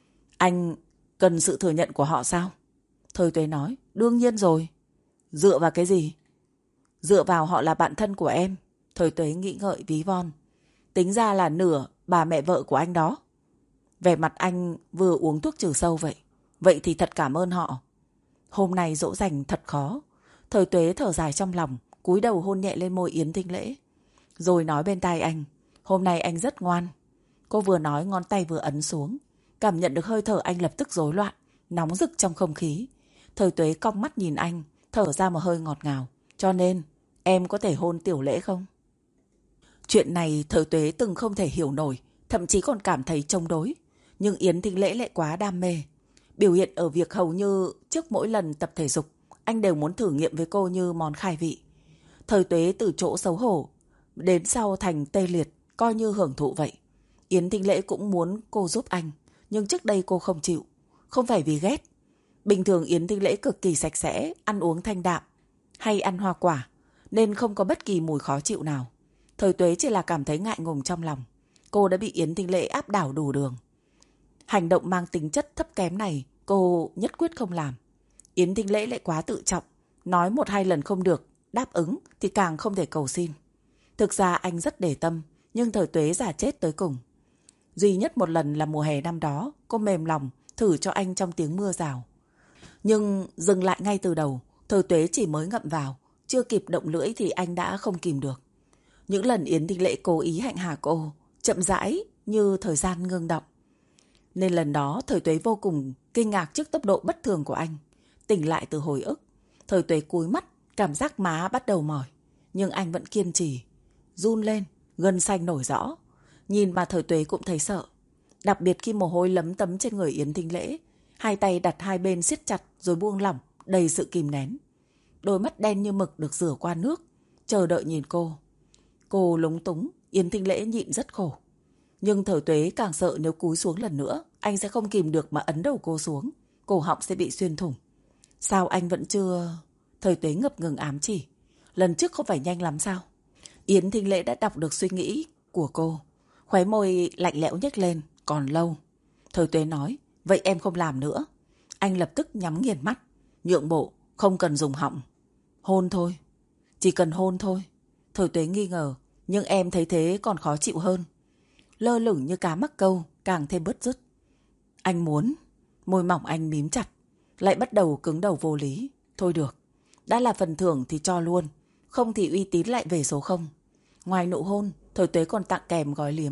Anh cần sự thừa nhận của họ sao? Thời Tuế nói, đương nhiên rồi. Dựa vào cái gì? Dựa vào họ là bạn thân của em. Thời Tuế nghĩ ngợi ví von. Tính ra là nửa bà mẹ vợ của anh đó. Vẻ mặt anh vừa uống thuốc trừ sâu vậy. Vậy thì thật cảm ơn họ. Hôm nay dỗ dành thật khó. Thời Tuế thở dài trong lòng, cúi đầu hôn nhẹ lên môi Yến Thính Lễ. Rồi nói bên tai anh, hôm nay anh rất ngoan. Cô vừa nói ngón tay vừa ấn xuống. Cảm nhận được hơi thở anh lập tức rối loạn, nóng rực trong không khí. Thời Tuế cong mắt nhìn anh, thở ra một hơi ngọt ngào. Cho nên, em có thể hôn Tiểu Lễ không? Chuyện này Thời Tuế từng không thể hiểu nổi, thậm chí còn cảm thấy chống đối. Nhưng Yến Thính Lễ lại quá đam mê. Biểu hiện ở việc hầu như trước mỗi lần tập thể dục, anh đều muốn thử nghiệm với cô như món khai vị. Thời Tuế từ chỗ xấu hổ, đến sau thành tê liệt, coi như hưởng thụ vậy. Yến Thính Lễ cũng muốn cô giúp anh, nhưng trước đây cô không chịu. Không phải vì ghét. Bình thường Yến Thính Lễ cực kỳ sạch sẽ, ăn uống thanh đạm, hay ăn hoa quả, nên không có bất kỳ mùi khó chịu nào. Thời Tuế chỉ là cảm thấy ngại ngùng trong lòng. Cô đã bị Yến Thính Lễ áp đảo đủ đường. Hành động mang tính chất thấp kém này, cô nhất quyết không làm. Yến Thính Lễ lại quá tự trọng, nói 1-2 lần không được, đáp ứng thì càng không thể cầu xin. Thực ra anh rất để tâm, nhưng Thời Tuế giả chết tới cùng. Duy nhất một lần là mùa hè năm đó, cô mềm lòng thử cho anh trong tiếng mưa rào. Nhưng dừng lại ngay từ đầu, Thời Tuế chỉ mới ngậm vào, chưa kịp động lưỡi thì anh đã không kìm được. Những lần Yến Thính Lễ cố ý hạnh hà cô, chậm rãi như thời gian ngưng động. Nên lần đó Thời Tuế vô cùng kinh ngạc trước tốc độ bất thường của anh. Tỉnh lại từ hồi ức, Thời Tuế cúi mắt, cảm giác má bắt đầu mỏi. Nhưng anh vẫn kiên trì. Run lên, gân xanh nổi rõ. Nhìn mà Thời Tuế cũng thấy sợ. Đặc biệt khi mồ hôi lấm tấm trên người Yến Thính Lễ. Hai tay đặt hai bên siết chặt rồi buông lỏng, đầy sự kìm nén. Đôi mắt đen như mực được rửa qua nước, chờ đợi nhìn cô. Cô lúng túng, Yến Thính Lễ nhịn rất khổ. Nhưng Thời Tuế càng sợ nếu cúi xuống lần nữa, anh sẽ không kìm được mà ấn đầu cô xuống. Cổ họng sẽ bị xuyên thủng. Sao anh vẫn chưa... Thời Tuế ngập ngừng ám chỉ. Lần trước không phải nhanh lắm sao? Yến Thính Lễ đã đọc được suy nghĩ của cô. Khóe môi lạnh lẽo nhếch lên. Còn lâu. Thời Tuế nói. Vậy em không làm nữa. Anh lập tức nhắm nghiền mắt. Nhượng bộ. Không cần dùng họng. Hôn thôi. Chỉ cần hôn thôi. Thời Tuế nghi ngờ. Nhưng em thấy thế còn khó chịu hơn. Lơ lửng như cá mắc câu. Càng thêm bứt rứt. Anh muốn. Môi mỏng anh mím chặt. Lại bắt đầu cứng đầu vô lý. Thôi được. Đã là phần thưởng thì cho luôn. Không thì uy tín lại về số 0. Ngoài nụ hôn, Thời Tuế còn tặng kèm gói liếm.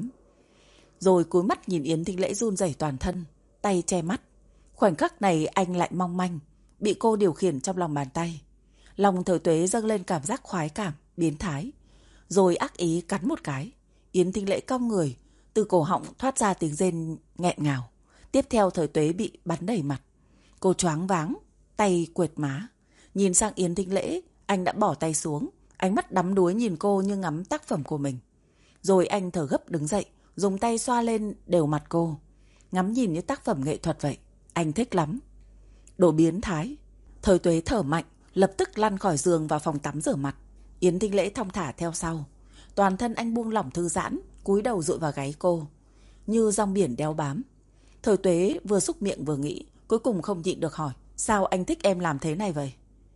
Rồi cúi mắt nhìn Yến Thính Lễ run rẩy toàn thân. Tay che mắt. Khoảnh khắc này anh lại mong manh. Bị cô điều khiển trong lòng bàn tay. Lòng Thời Tuế dâng lên cảm giác khoái cảm, biến thái. Rồi ác ý cắn một cái. Yến Thính Lễ cong người. Từ cổ họng thoát ra tiếng rên nghẹn ngào. Tiếp theo Thời Tuế bị bắn đầy mặt. Cô choáng váng, tay quệt má. Nhìn sang Yến Thính Lễ, anh đã bỏ tay xuống. Ánh mắt đắm đuối nhìn cô như ngắm tác phẩm của mình. Rồi anh thở gấp đứng dậy, dùng tay xoa lên đều mặt cô. Ngắm nhìn như tác phẩm nghệ thuật vậy. Anh thích lắm. Đồ biến thái. Thời Tuế thở mạnh, lập tức lăn khỏi giường vào phòng tắm rửa mặt. Yến Thính Lễ thong thả theo sau. Toàn thân anh buông lỏng thư giãn, cúi đầu dụi vào gáy cô. Như rong biển đeo bám. Thời Tuế vừa xúc miệng vừa nghĩ, cuối cùng không nhịn được hỏi. Sao anh thích em làm thế này vậy?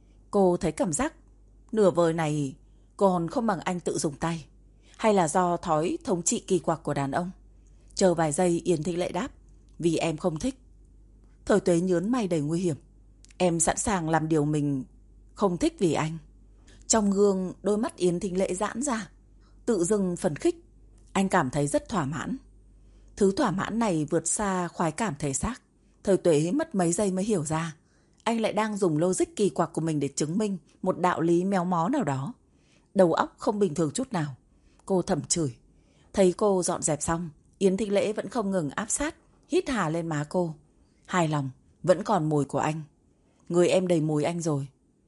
Cô thấy cảm giác nửa vời này còn không bằng anh tự dùng tay. Hay là do thói thống trị kỳ quặc của đàn ông? Chờ vài giây Yến Thính Lễ đáp. Vì em không thích. Thời Tuế nhớn mày đầy nguy hiểm. Em sẵn sàng làm điều mình không thích vì anh. Trong gương đôi mắt Yến Thính Lễ giãn ra. Tự dưng phấn khích. Anh cảm thấy rất thỏa mãn. Thứ thỏa mãn này vượt xa khoái cảm thể xác. Thời Tuế mất mấy giây mới hiểu ra. Anh lại đang dùng logic kỳ quặc của mình để chứng minh một đạo lý méo mó nào đó. Đầu óc không bình thường chút nào. Cô thầm chửi. Thấy cô dọn dẹp xong, Yến Thính Lễ vẫn không ngừng áp sát, hít hà lên má cô. Hài lòng, vẫn còn mùi của anh. Người em đầy mùi anh rồi.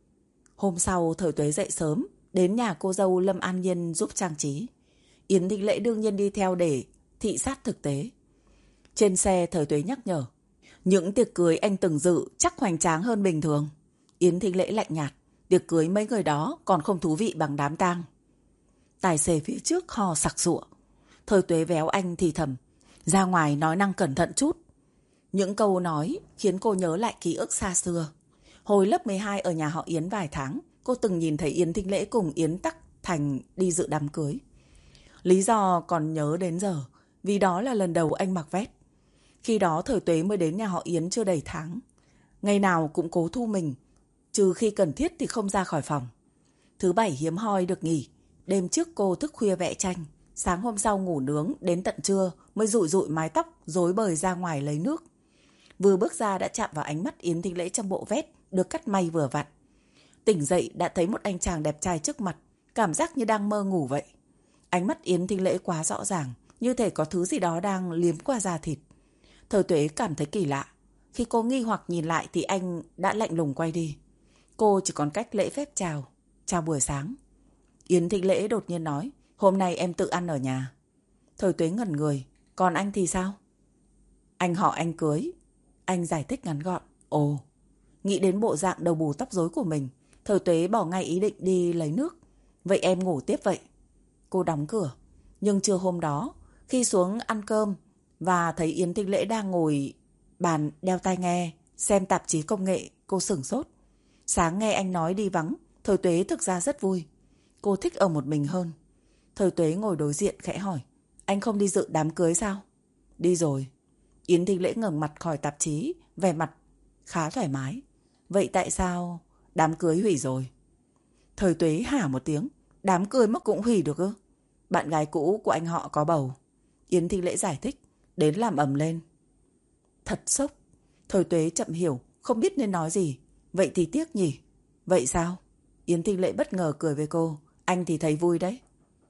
Hôm sau Thời Tuế dậy sớm, đến nhà cô dâu Lâm An Nhiên giúp trang trí. Yến Thính Lễ đương nhiên đi theo để thị sát thực tế. Trên xe Thời Tuế nhắc nhở. Những tiệc cưới anh từng dự chắc hoành tráng hơn bình thường. Yến Thính Lễ lạnh nhạt. Tiệc cưới mấy người đó còn không thú vị bằng đám tang. Tài xế phía trước hò sặc sụa. Thời Tuế véo anh thì thầm. Ra ngoài nói năng cẩn thận chút. Những câu nói khiến cô nhớ lại ký ức xa xưa. Hồi lớp 12 ở nhà họ Yến vài tháng, cô từng nhìn thấy Yến Thính Lễ cùng Yến Tắc Thành đi dự đám cưới. Lý do còn nhớ đến giờ, vì đó là lần đầu anh mặc vest. Khi đó Thời Tuế mới đến nhà họ Yến chưa đầy tháng. Ngày nào cũng cố thu mình, trừ khi cần thiết thì không ra khỏi phòng. Thứ bảy hiếm hoi được nghỉ. Đêm trước cô thức khuya vẽ tranh. Sáng hôm sau ngủ nướng đến tận trưa mới dụi dụi mái tóc rối bời ra ngoài lấy nước. Vừa bước ra đã chạm vào ánh mắt Yến Thính Lễ trong bộ vest được cắt may vừa vặn. Tỉnh dậy đã thấy một anh chàng đẹp trai trước mặt, cảm giác như đang mơ ngủ vậy. Ánh mắt Yến Thính Lễ quá rõ ràng, như thể có thứ gì đó đang liếm qua da thịt. Thời Tuế cảm thấy kỳ lạ. Khi cô nghi hoặc nhìn lại thì anh đã lạnh lùng quay đi. Cô chỉ còn cách lễ phép chào. Chào buổi sáng. Yến Thính Lễ đột nhiên nói. Hôm nay em tự ăn ở nhà. Thời Tuế ngẩn người. Còn anh thì sao? Anh họ anh cưới. Anh giải thích ngắn gọn. Ồ. Nghĩ đến bộ dạng đầu bù tóc rối của mình, Thời Tuế bỏ ngay ý định đi lấy nước. Vậy em ngủ tiếp vậy. Cô đóng cửa. Nhưng trưa hôm đó, khi xuống ăn cơm và thấy Yến Thính Lễ đang ngồi bàn đeo tai nghe xem tạp chí công nghệ, cô sửng sốt. Sáng nghe anh nói đi vắng, Thời Tuế thực ra rất vui. Cô thích ở một mình hơn. Thời Tuế ngồi đối diện khẽ hỏi. Anh không đi dự đám cưới sao? Đi rồi. Yến Thính Lễ ngẩng mặt khỏi tạp chí, vẻ mặt khá thoải mái. Vậy tại sao đám cưới hủy rồi? Thời Tuế hả một tiếng. Đám cưới mà cũng hủy được ư? Bạn gái cũ của anh họ có bầu. Yến Thính Lễ giải thích. Đến làm ầm lên. Thật sốc. Thời Tuế chậm hiểu, không biết nên nói gì. Vậy thì tiếc nhỉ? Vậy sao? Yến Thính Lễ bất ngờ cười với cô. Anh thì thấy vui đấy.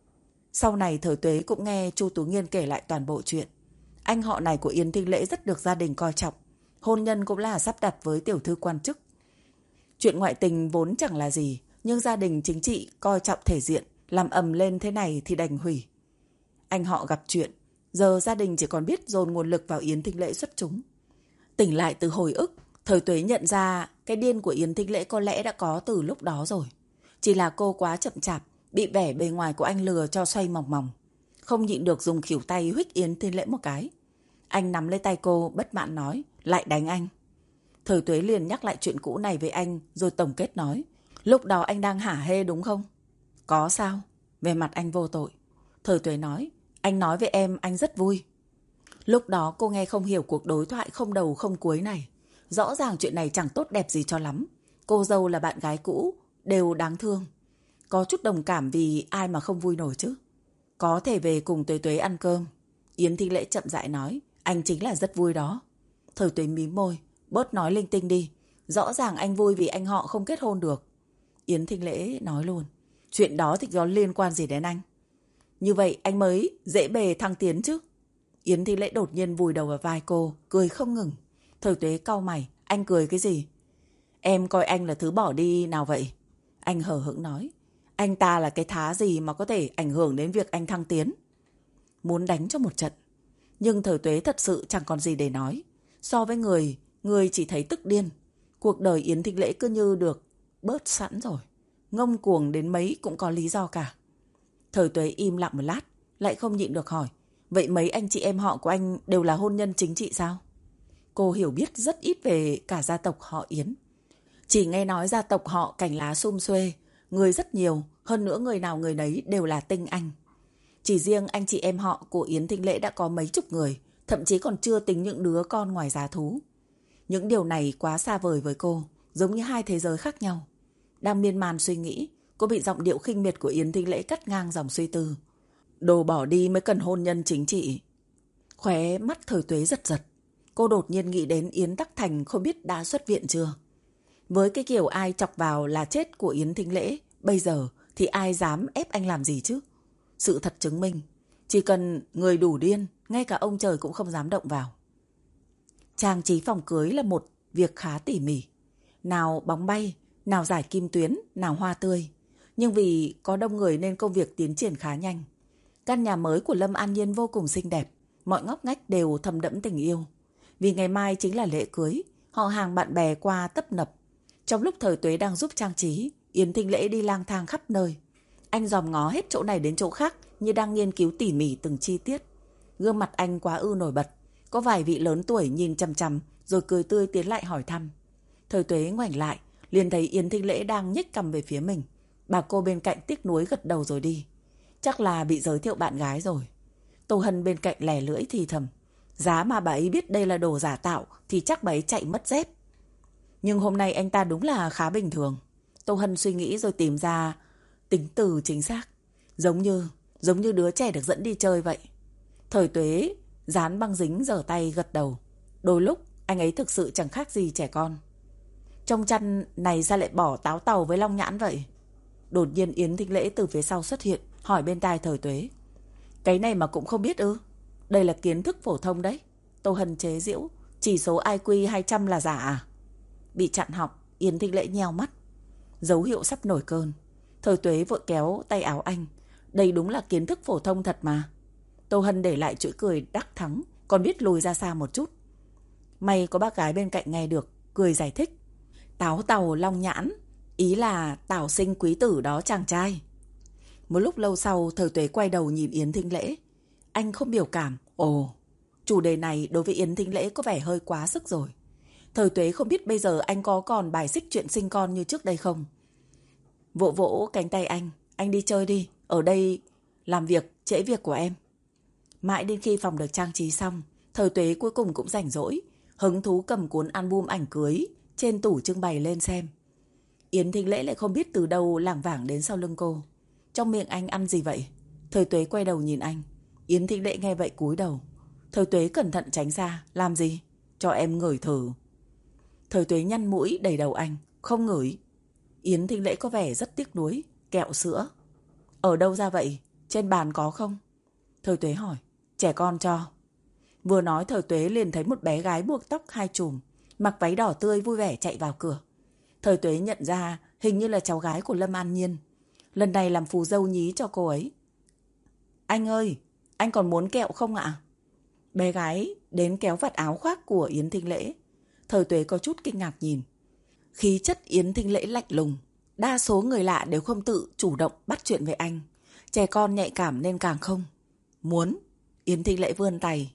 Sau này Thời Tuế cũng nghe Chu Tú Nghiên kể lại toàn bộ chuyện. Anh họ này của Yến Thinh Lễ rất được gia đình coi trọng. Hôn nhân cũng là sắp đặt với tiểu thư quan chức. Chuyện ngoại tình vốn chẳng là gì, nhưng gia đình chính trị coi trọng thể diện, làm ầm lên thế này thì đành hủy. Anh họ gặp chuyện, giờ gia đình chỉ còn biết dồn nguồn lực vào Yến Thinh Lễ xuất chúng. Tỉnh lại từ hồi ức, Thời Tuế nhận ra cái điên của Yến Thinh Lễ có lẽ đã có từ lúc đó rồi. Chỉ là cô quá chậm chạp, bị vẻ bề ngoài của anh lừa cho xoay mòng mòng. Không nhịn được dùng khuỷu tay huých Yến Thinh Lễ một cái. Anh nắm lấy tay cô, bất mãn nói, lại đánh anh. Thời Tuế liền nhắc lại chuyện cũ này với anh, rồi tổng kết nói, lúc đó anh đang hả hê đúng không? Có sao? Về mặt anh vô tội. Thời Tuế nói, anh nói với em anh rất vui. Lúc đó cô nghe không hiểu cuộc đối thoại không đầu không cuối này. Rõ ràng chuyện này chẳng tốt đẹp gì cho lắm. Cô dâu là bạn gái cũ, đều đáng thương. Có chút đồng cảm vì ai mà không vui nổi chứ. Có thể về cùng Tuế Tuế ăn cơm. Yến Thinh Lễ chậm rãi nói, anh chính là rất vui đó. Thời Tuế mím môi, bớt nói linh tinh đi. Rõ ràng anh vui vì anh họ không kết hôn được. Yến Thinh Lễ nói luôn, chuyện đó thì có liên quan gì đến anh? Như vậy anh mới dễ bề thăng tiến chứ. Yến Thinh Lễ đột nhiên vùi đầu vào vai cô, cười không ngừng. Thời Tuế cau mày, anh cười cái gì? Em coi anh là thứ bỏ đi nào vậy? Anh hờ hững nói, anh ta là cái thá gì mà có thể ảnh hưởng đến việc anh thăng tiến? Muốn đánh cho một trận. Nhưng Thời Tuế thật sự chẳng còn gì để nói. So với người chỉ thấy tức điên. Cuộc đời Yến Thinh Lễ cứ như được bớt sẵn rồi. Ngông cuồng đến mấy cũng có lý do cả. Thời Tuế im lặng một lát, lại không nhịn được hỏi, vậy mấy anh chị em họ của anh đều là hôn nhân chính trị sao? Cô hiểu biết rất ít về cả gia tộc họ Yến. Chỉ nghe nói gia tộc họ cành lá sum xuê, người rất nhiều, hơn nữa người nào người nấy đều là tinh anh. Chỉ riêng anh chị em họ của Yến Thinh Lễ đã có mấy chục người, thậm chí còn chưa tính những đứa con ngoài giá thú. Những điều này quá xa vời với cô, giống như hai thế giới khác nhau. Đang miên man suy nghĩ, cô bị giọng điệu khinh miệt của Yến Thinh Lễ cắt ngang dòng suy tư. Đồ bỏ đi mới cần hôn nhân chính trị. Khóe mắt Thời Tuế giật giật. Cô đột nhiên nghĩ đến Yến Đắc Thành không biết đã xuất viện chưa. Với cái kiểu ai chọc vào là chết của Yến Thinh Lễ, bây giờ thì ai dám ép anh làm gì chứ? Sự thật chứng minh, chỉ cần người đủ điên, ngay cả ông trời cũng không dám động vào. Trang trí phòng cưới là một việc khá tỉ mỉ. Nào bóng bay, nào giải kim tuyến, nào hoa tươi. Nhưng vì có đông người nên công việc tiến triển khá nhanh. Căn nhà mới của Lâm An Nhiên vô cùng xinh đẹp, mọi ngóc ngách đều thầm đẫm tình yêu. Vì ngày mai chính là lễ cưới, họ hàng bạn bè qua tấp nập. Trong lúc Thời Tuế đang giúp trang trí, Yến Thinh Lễ đi lang thang khắp nơi. Anh dòm ngó hết chỗ này đến chỗ khác như đang nghiên cứu tỉ mỉ từng chi tiết. Gương mặt anh quá ư nổi bật. Có vài vị lớn tuổi nhìn chằm chằm rồi cười tươi tiến lại hỏi thăm. Thời Tuế ngoảnh lại, liền thấy Yến Thinh Lễ đang nhích cằm về phía mình. Bà cô bên cạnh tiếc nuối gật đầu rồi đi. Chắc là bị giới thiệu bạn gái rồi. Tô Hân bên cạnh lè lưỡi thì thầm. Giá mà bà ấy biết đây là đồ giả tạo thì chắc bà ấy chạy mất dép. Nhưng hôm nay anh ta đúng là khá bình thường. Tô Hân suy nghĩ rồi tìm ra tính từ chính xác. Giống như đứa trẻ được dẫn đi chơi vậy. Thời Tuế dán băng dính giở tay gật đầu. Đôi lúc anh ấy thực sự chẳng khác gì trẻ con. Trong chăn này sao lại bỏ táo tàu với long nhãn vậy? Đột nhiên Yến Thinh Lễ từ phía sau xuất hiện, hỏi bên tai Thời Tuế. Cái này mà cũng không biết ư? Đây là kiến thức phổ thông đấy. Tô Hân chế giễu. Chỉ số IQ 200 là giả à? Bị chặn học, Yến Thinh Lễ nheo mắt. Dấu hiệu sắp nổi cơn. Thời Tuế vội kéo tay áo anh. Đây đúng là kiến thức phổ thông thật mà. Tô Hân để lại chuỗi cười đắc thắng, còn biết lùi ra xa một chút. May có bác gái bên cạnh nghe được, cười giải thích. Táo tàu long nhãn, ý là tảo sinh quý tử đó chàng trai. Một lúc lâu sau, Thời Tuế quay đầu nhìn Yến Thinh Lễ. Anh không biểu cảm. Ồ, chủ đề này đối với Yến Thinh Lễ có vẻ hơi quá sức rồi. Thời Tuế không biết bây giờ anh có còn bài xích chuyện sinh con như trước đây không. Vỗ vỗ cánh tay anh đi chơi đi, ở đây làm việc, trễ việc của em. Mãi đến khi phòng được trang trí xong, Thời Tuế cuối cùng cũng rảnh rỗi, hứng thú cầm cuốn album ảnh cưới trên tủ trưng bày lên xem. Yến Thinh Lễ lại không biết từ đâu lảng vảng đến sau lưng cô. Trong miệng anh ăn gì vậy? Thời Tuế quay đầu nhìn anh. Yến Thinh Lễ nghe vậy cúi đầu. Thời Tuế cẩn thận tránh ra. Làm gì? Cho em ngửi thử. Thời Tuế nhăn mũi đầy đầu anh. Không ngửi. Yến Thinh Lễ có vẻ rất tiếc nuối. Kẹo sữa. Ở đâu ra vậy? Trên bàn có không? Thời Tuế hỏi. Trẻ con cho. Vừa nói Thời Tuế liền thấy một bé gái buộc tóc hai chùm, mặc váy đỏ tươi vui vẻ chạy vào cửa. Thời Tuế nhận ra hình như là cháu gái của Lâm An Nhiên. Lần này làm phù dâu nhí cho cô ấy. Anh ơi, anh còn muốn kẹo không ạ? Bé gái đến kéo vạt áo khoác của Yến Thinh Lễ. Thời Tuế có chút kinh ngạc nhìn. Khí chất Yến Thinh Lễ lạnh lùng. Đa số người lạ đều không tự chủ động bắt chuyện với anh. Trẻ con nhạy cảm nên càng không. Muốn. Yến Thinh Lễ vươn tay.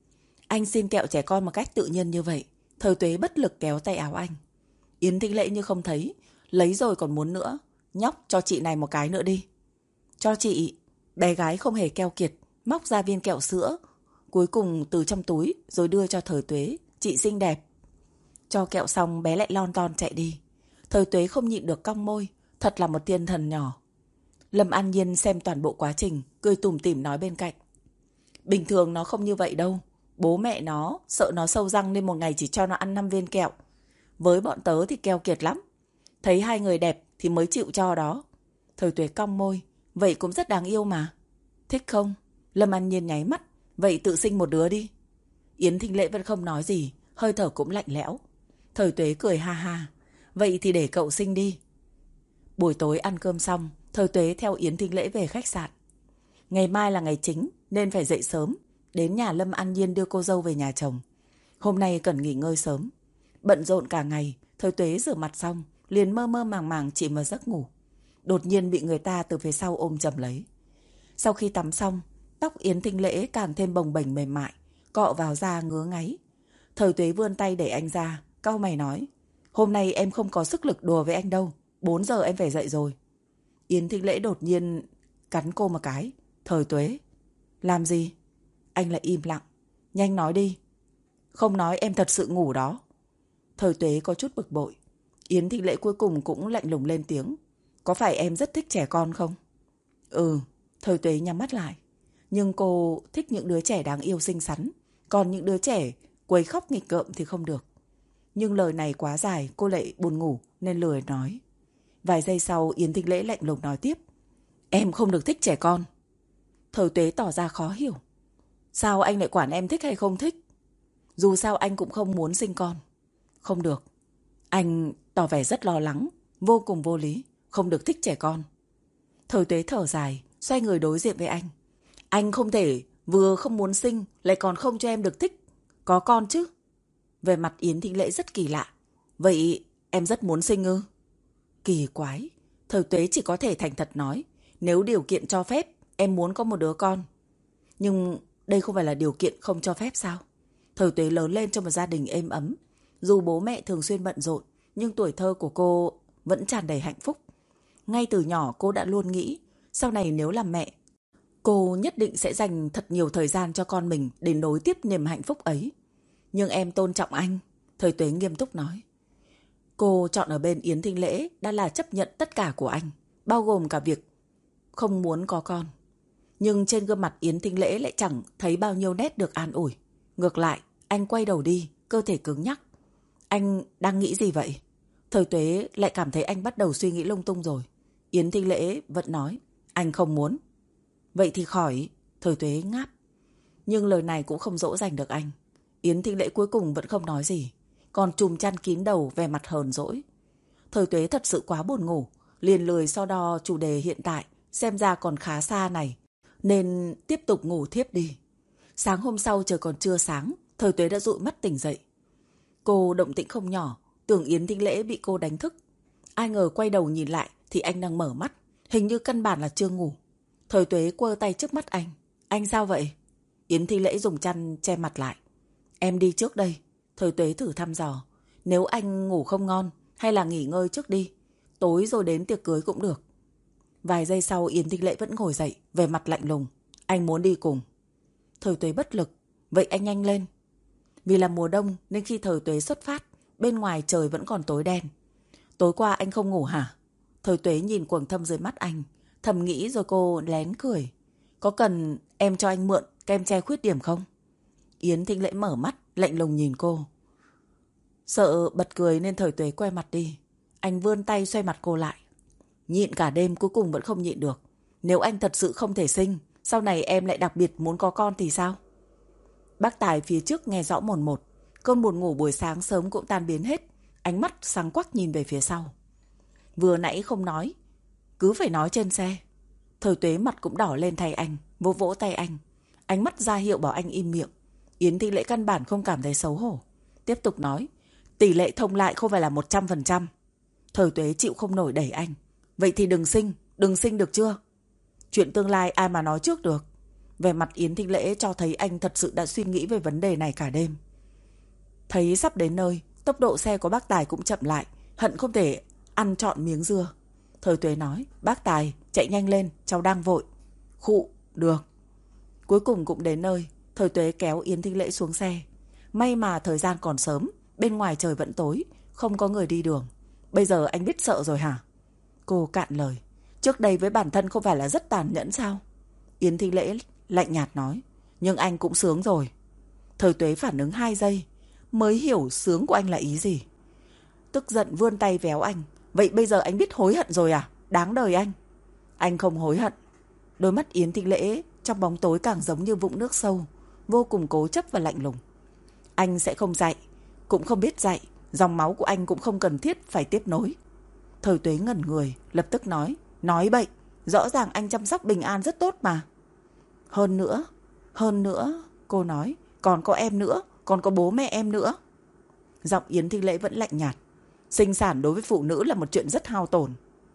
Anh xin kẹo trẻ con một cách tự nhiên như vậy. Thời Tuế bất lực kéo tay áo anh. Yến Thinh Lễ như không thấy. Lấy rồi còn muốn nữa. Nhóc, cho chị này một cái nữa đi. Cho chị. Bé gái không hề keo kiệt, móc ra viên kẹo sữa, cuối cùng từ trong túi rồi đưa cho Thời Tuế. Chị xinh đẹp. Cho kẹo xong bé lại lon ton chạy đi. Thời Tuế không nhịn được cong môi. Thật là một thiên thần nhỏ. Lâm An Nhiên xem toàn bộ quá trình, cười tủm tỉm nói bên cạnh. Bình thường nó không như vậy đâu. Bố mẹ nó sợ nó sâu răng nên một ngày chỉ cho nó ăn 5 viên kẹo. Với bọn tớ thì keo kiệt lắm. Thấy hai người đẹp thì mới chịu cho đó. Thời Tuế cong môi. Vậy cũng rất đáng yêu mà. Thích không? Lâm An Nhiên nháy mắt. Vậy tự sinh một đứa đi. Yến Thinh Lễ vẫn không nói gì. Hơi thở cũng lạnh lẽo. Thời Tuế cười ha ha. Vậy thì để cậu sinh đi. Buổi tối ăn cơm xong, Thời Tuế theo Yến Thinh Lễ về khách sạn. Ngày mai là ngày chính nên phải dậy sớm. Đến nhà Lâm An Nhiên đưa cô dâu về nhà chồng. Hôm nay cần nghỉ ngơi sớm. Bận rộn cả ngày, Thời Tuế rửa mặt xong liền mơ mơ màng màng chỉ mơ giấc ngủ. Đột nhiên bị người ta từ phía sau ôm chầm lấy. Sau khi tắm xong, tóc Yến Thinh Lễ càng thêm bồng bềnh mềm mại, cọ vào da ngứa ngáy. Thời Tuế vươn tay đẩy anh ra, cau mày nói. Hôm nay em không có sức lực đùa với anh đâu, 4 giờ em phải dậy rồi. Yến Thinh Lễ đột nhiên cắn cô một cái. Thời Tuế. Làm gì? Anh lại im lặng. Nhanh nói đi. Không nói em thật sự ngủ đó. Thời Tuế có chút bực bội. Yến Thinh Lễ cuối cùng cũng lạnh lùng lên tiếng. Có phải em rất thích trẻ con không? Ừ. Thời Tuế nhắm mắt lại. Nhưng cô thích những đứa trẻ đáng yêu xinh xắn. Còn những đứa trẻ quấy khóc nghịch ngợm thì không được. Nhưng lời này quá dài, cô lại buồn ngủ nên lười nói. Vài giây sau Yến Thinh Lễ lạnh lùng nói tiếp. Em không được thích trẻ con. Thời Tuế tỏ ra khó hiểu. Sao anh lại quản em thích hay không thích? Dù sao anh cũng không muốn sinh con. Không được. Anh tỏ vẻ rất lo lắng, vô cùng vô lý. Không được thích trẻ con. Thời Tuế thở dài, xoay người đối diện với anh. Anh không thể vừa không muốn sinh lại còn không cho em được thích có con chứ. Về mặt Yến Thinh Lễ rất kỳ lạ. Vậy em rất muốn sinh ư? Kỳ quái. Thời Tuế chỉ có thể thành thật nói. Nếu điều kiện cho phép, em muốn có một đứa con. Nhưng đây không phải là điều kiện không cho phép sao? Thời Tuế lớn lên trong một gia đình êm ấm. Dù bố mẹ thường xuyên bận rộn, nhưng tuổi thơ của cô vẫn tràn đầy hạnh phúc. Ngay từ nhỏ cô đã luôn nghĩ, sau này nếu làm mẹ, cô nhất định sẽ dành thật nhiều thời gian cho con mình để nối tiếp niềm hạnh phúc ấy. Nhưng em tôn trọng anh, Thời Tuế nghiêm túc nói. Cô chọn ở bên Yến Thinh Lễ đã là chấp nhận tất cả của anh, bao gồm cả việc không muốn có con. Nhưng trên gương mặt Yến Thinh Lễ lại chẳng thấy bao nhiêu nét được an ủi. Ngược lại, anh quay đầu đi, cơ thể cứng nhắc. Anh đang nghĩ gì vậy? Thời Tuế lại cảm thấy anh bắt đầu suy nghĩ lung tung rồi. Yến Thinh Lễ vẫn nói, anh không muốn. Vậy thì khỏi. Thời Tuế ngáp. Nhưng lời này cũng không dỗ dành được anh. Yến Thinh Lễ cuối cùng vẫn không nói gì, còn trùm chăn kín đầu vẻ mặt hờn dỗi. Thời Tuế thật sự quá buồn ngủ, liền lười so đo chủ đề hiện tại, xem ra còn khá xa này, nên tiếp tục ngủ thiếp đi. Sáng hôm sau trời còn chưa sáng, Thời Tuế đã dụi mắt tỉnh dậy. Cô động tĩnh không nhỏ, tưởng Yến Thinh Lễ bị cô đánh thức. Ai ngờ quay đầu nhìn lại thì anh đang mở mắt, hình như căn bản là chưa ngủ. Thời Tuế quơ tay trước mắt anh. Anh sao vậy? Yến Thinh Lễ dùng chăn che mặt lại. Em đi trước đây. Thời Tuế thử thăm dò. Nếu anh ngủ không ngon, hay là nghỉ ngơi trước đi. Tối rồi đến tiệc cưới cũng được. Vài giây sau Yến Thinh Lễ vẫn ngồi dậy, về mặt lạnh lùng. Anh muốn đi cùng. Thời Tuế bất lực. Vậy anh nhanh lên. Vì là mùa đông nên khi Thời Tuế xuất phát, bên ngoài trời vẫn còn tối đen. Tối qua anh không ngủ hả? Thời Tuế nhìn quầng thâm dưới mắt anh, thầm nghĩ rồi cô lén cười. Có cần em cho anh mượn kem che khuyết điểm không? Yến Thinh Lễ mở mắt, lạnh lùng nhìn cô. Sợ bật cười nên Thời Tuế quay mặt đi. Anh vươn tay xoay mặt cô lại. Nhịn cả đêm cuối cùng vẫn không nhịn được. Nếu anh thật sự không thể sinh, sau này em lại đặc biệt muốn có con thì sao? Bác Tài phía trước nghe rõ mồn một. Cơn buồn ngủ buổi sáng sớm cũng tan biến hết. Ánh mắt sáng quắc nhìn về phía sau. Vừa nãy không nói, cứ phải nói trên xe. Thời Tuế mặt cũng đỏ lên thay anh, vỗ vỗ tay anh. Ánh mắt ra hiệu bảo anh im miệng. Yến Thị Lễ căn bản không cảm thấy xấu hổ. Tiếp tục nói, tỷ lệ thông lại không phải là 100%. Thời Tuế chịu không nổi đẩy anh. Vậy thì đừng sinh được chưa? Chuyện tương lai ai mà nói trước được. Về mặt Yến Thị Lễ cho thấy anh thật sự đã suy nghĩ về vấn đề này cả đêm. Thấy sắp đến nơi, tốc độ xe của bác Tài cũng chậm lại, hận không thể ăn trọn miếng dưa. Thời Tuế nói, bác Tài, chạy nhanh lên, cháu đang vội. Khụ, được. Cuối cùng cũng đến nơi, Thời Tuế kéo Yến Thị Lễ xuống xe. May mà thời gian còn sớm, bên ngoài trời vẫn tối, không có người đi đường. Bây giờ anh biết sợ rồi hả? Cô cạn lời. Trước đây với bản thân không phải là rất tàn nhẫn sao? Yến Thị Lễ lạnh nhạt nói. Nhưng anh cũng sướng rồi. Thời Tuế phản ứng 2 giây, mới hiểu sướng của anh là ý gì. Tức giận vươn tay véo anh. Vậy bây giờ anh biết hối hận rồi à? Đáng đời anh. Anh không hối hận. Đôi mắt Yến Thị Lễ trong bóng tối càng giống như vũng nước sâu, vô cùng cố chấp và lạnh lùng. Anh sẽ không dạy, cũng không biết dạy. Dòng máu của anh cũng không cần thiết phải tiếp nối. Thời Tuế ngẩn người, lập tức nói bậy. Rõ ràng anh chăm sóc Bình An rất tốt mà. Hơn nữa, cô nói, còn có em nữa, còn có bố mẹ em nữa. Giọng Yến Thị Lễ vẫn lạnh nhạt. Sinh sản đối với phụ nữ là một chuyện rất hao tổn.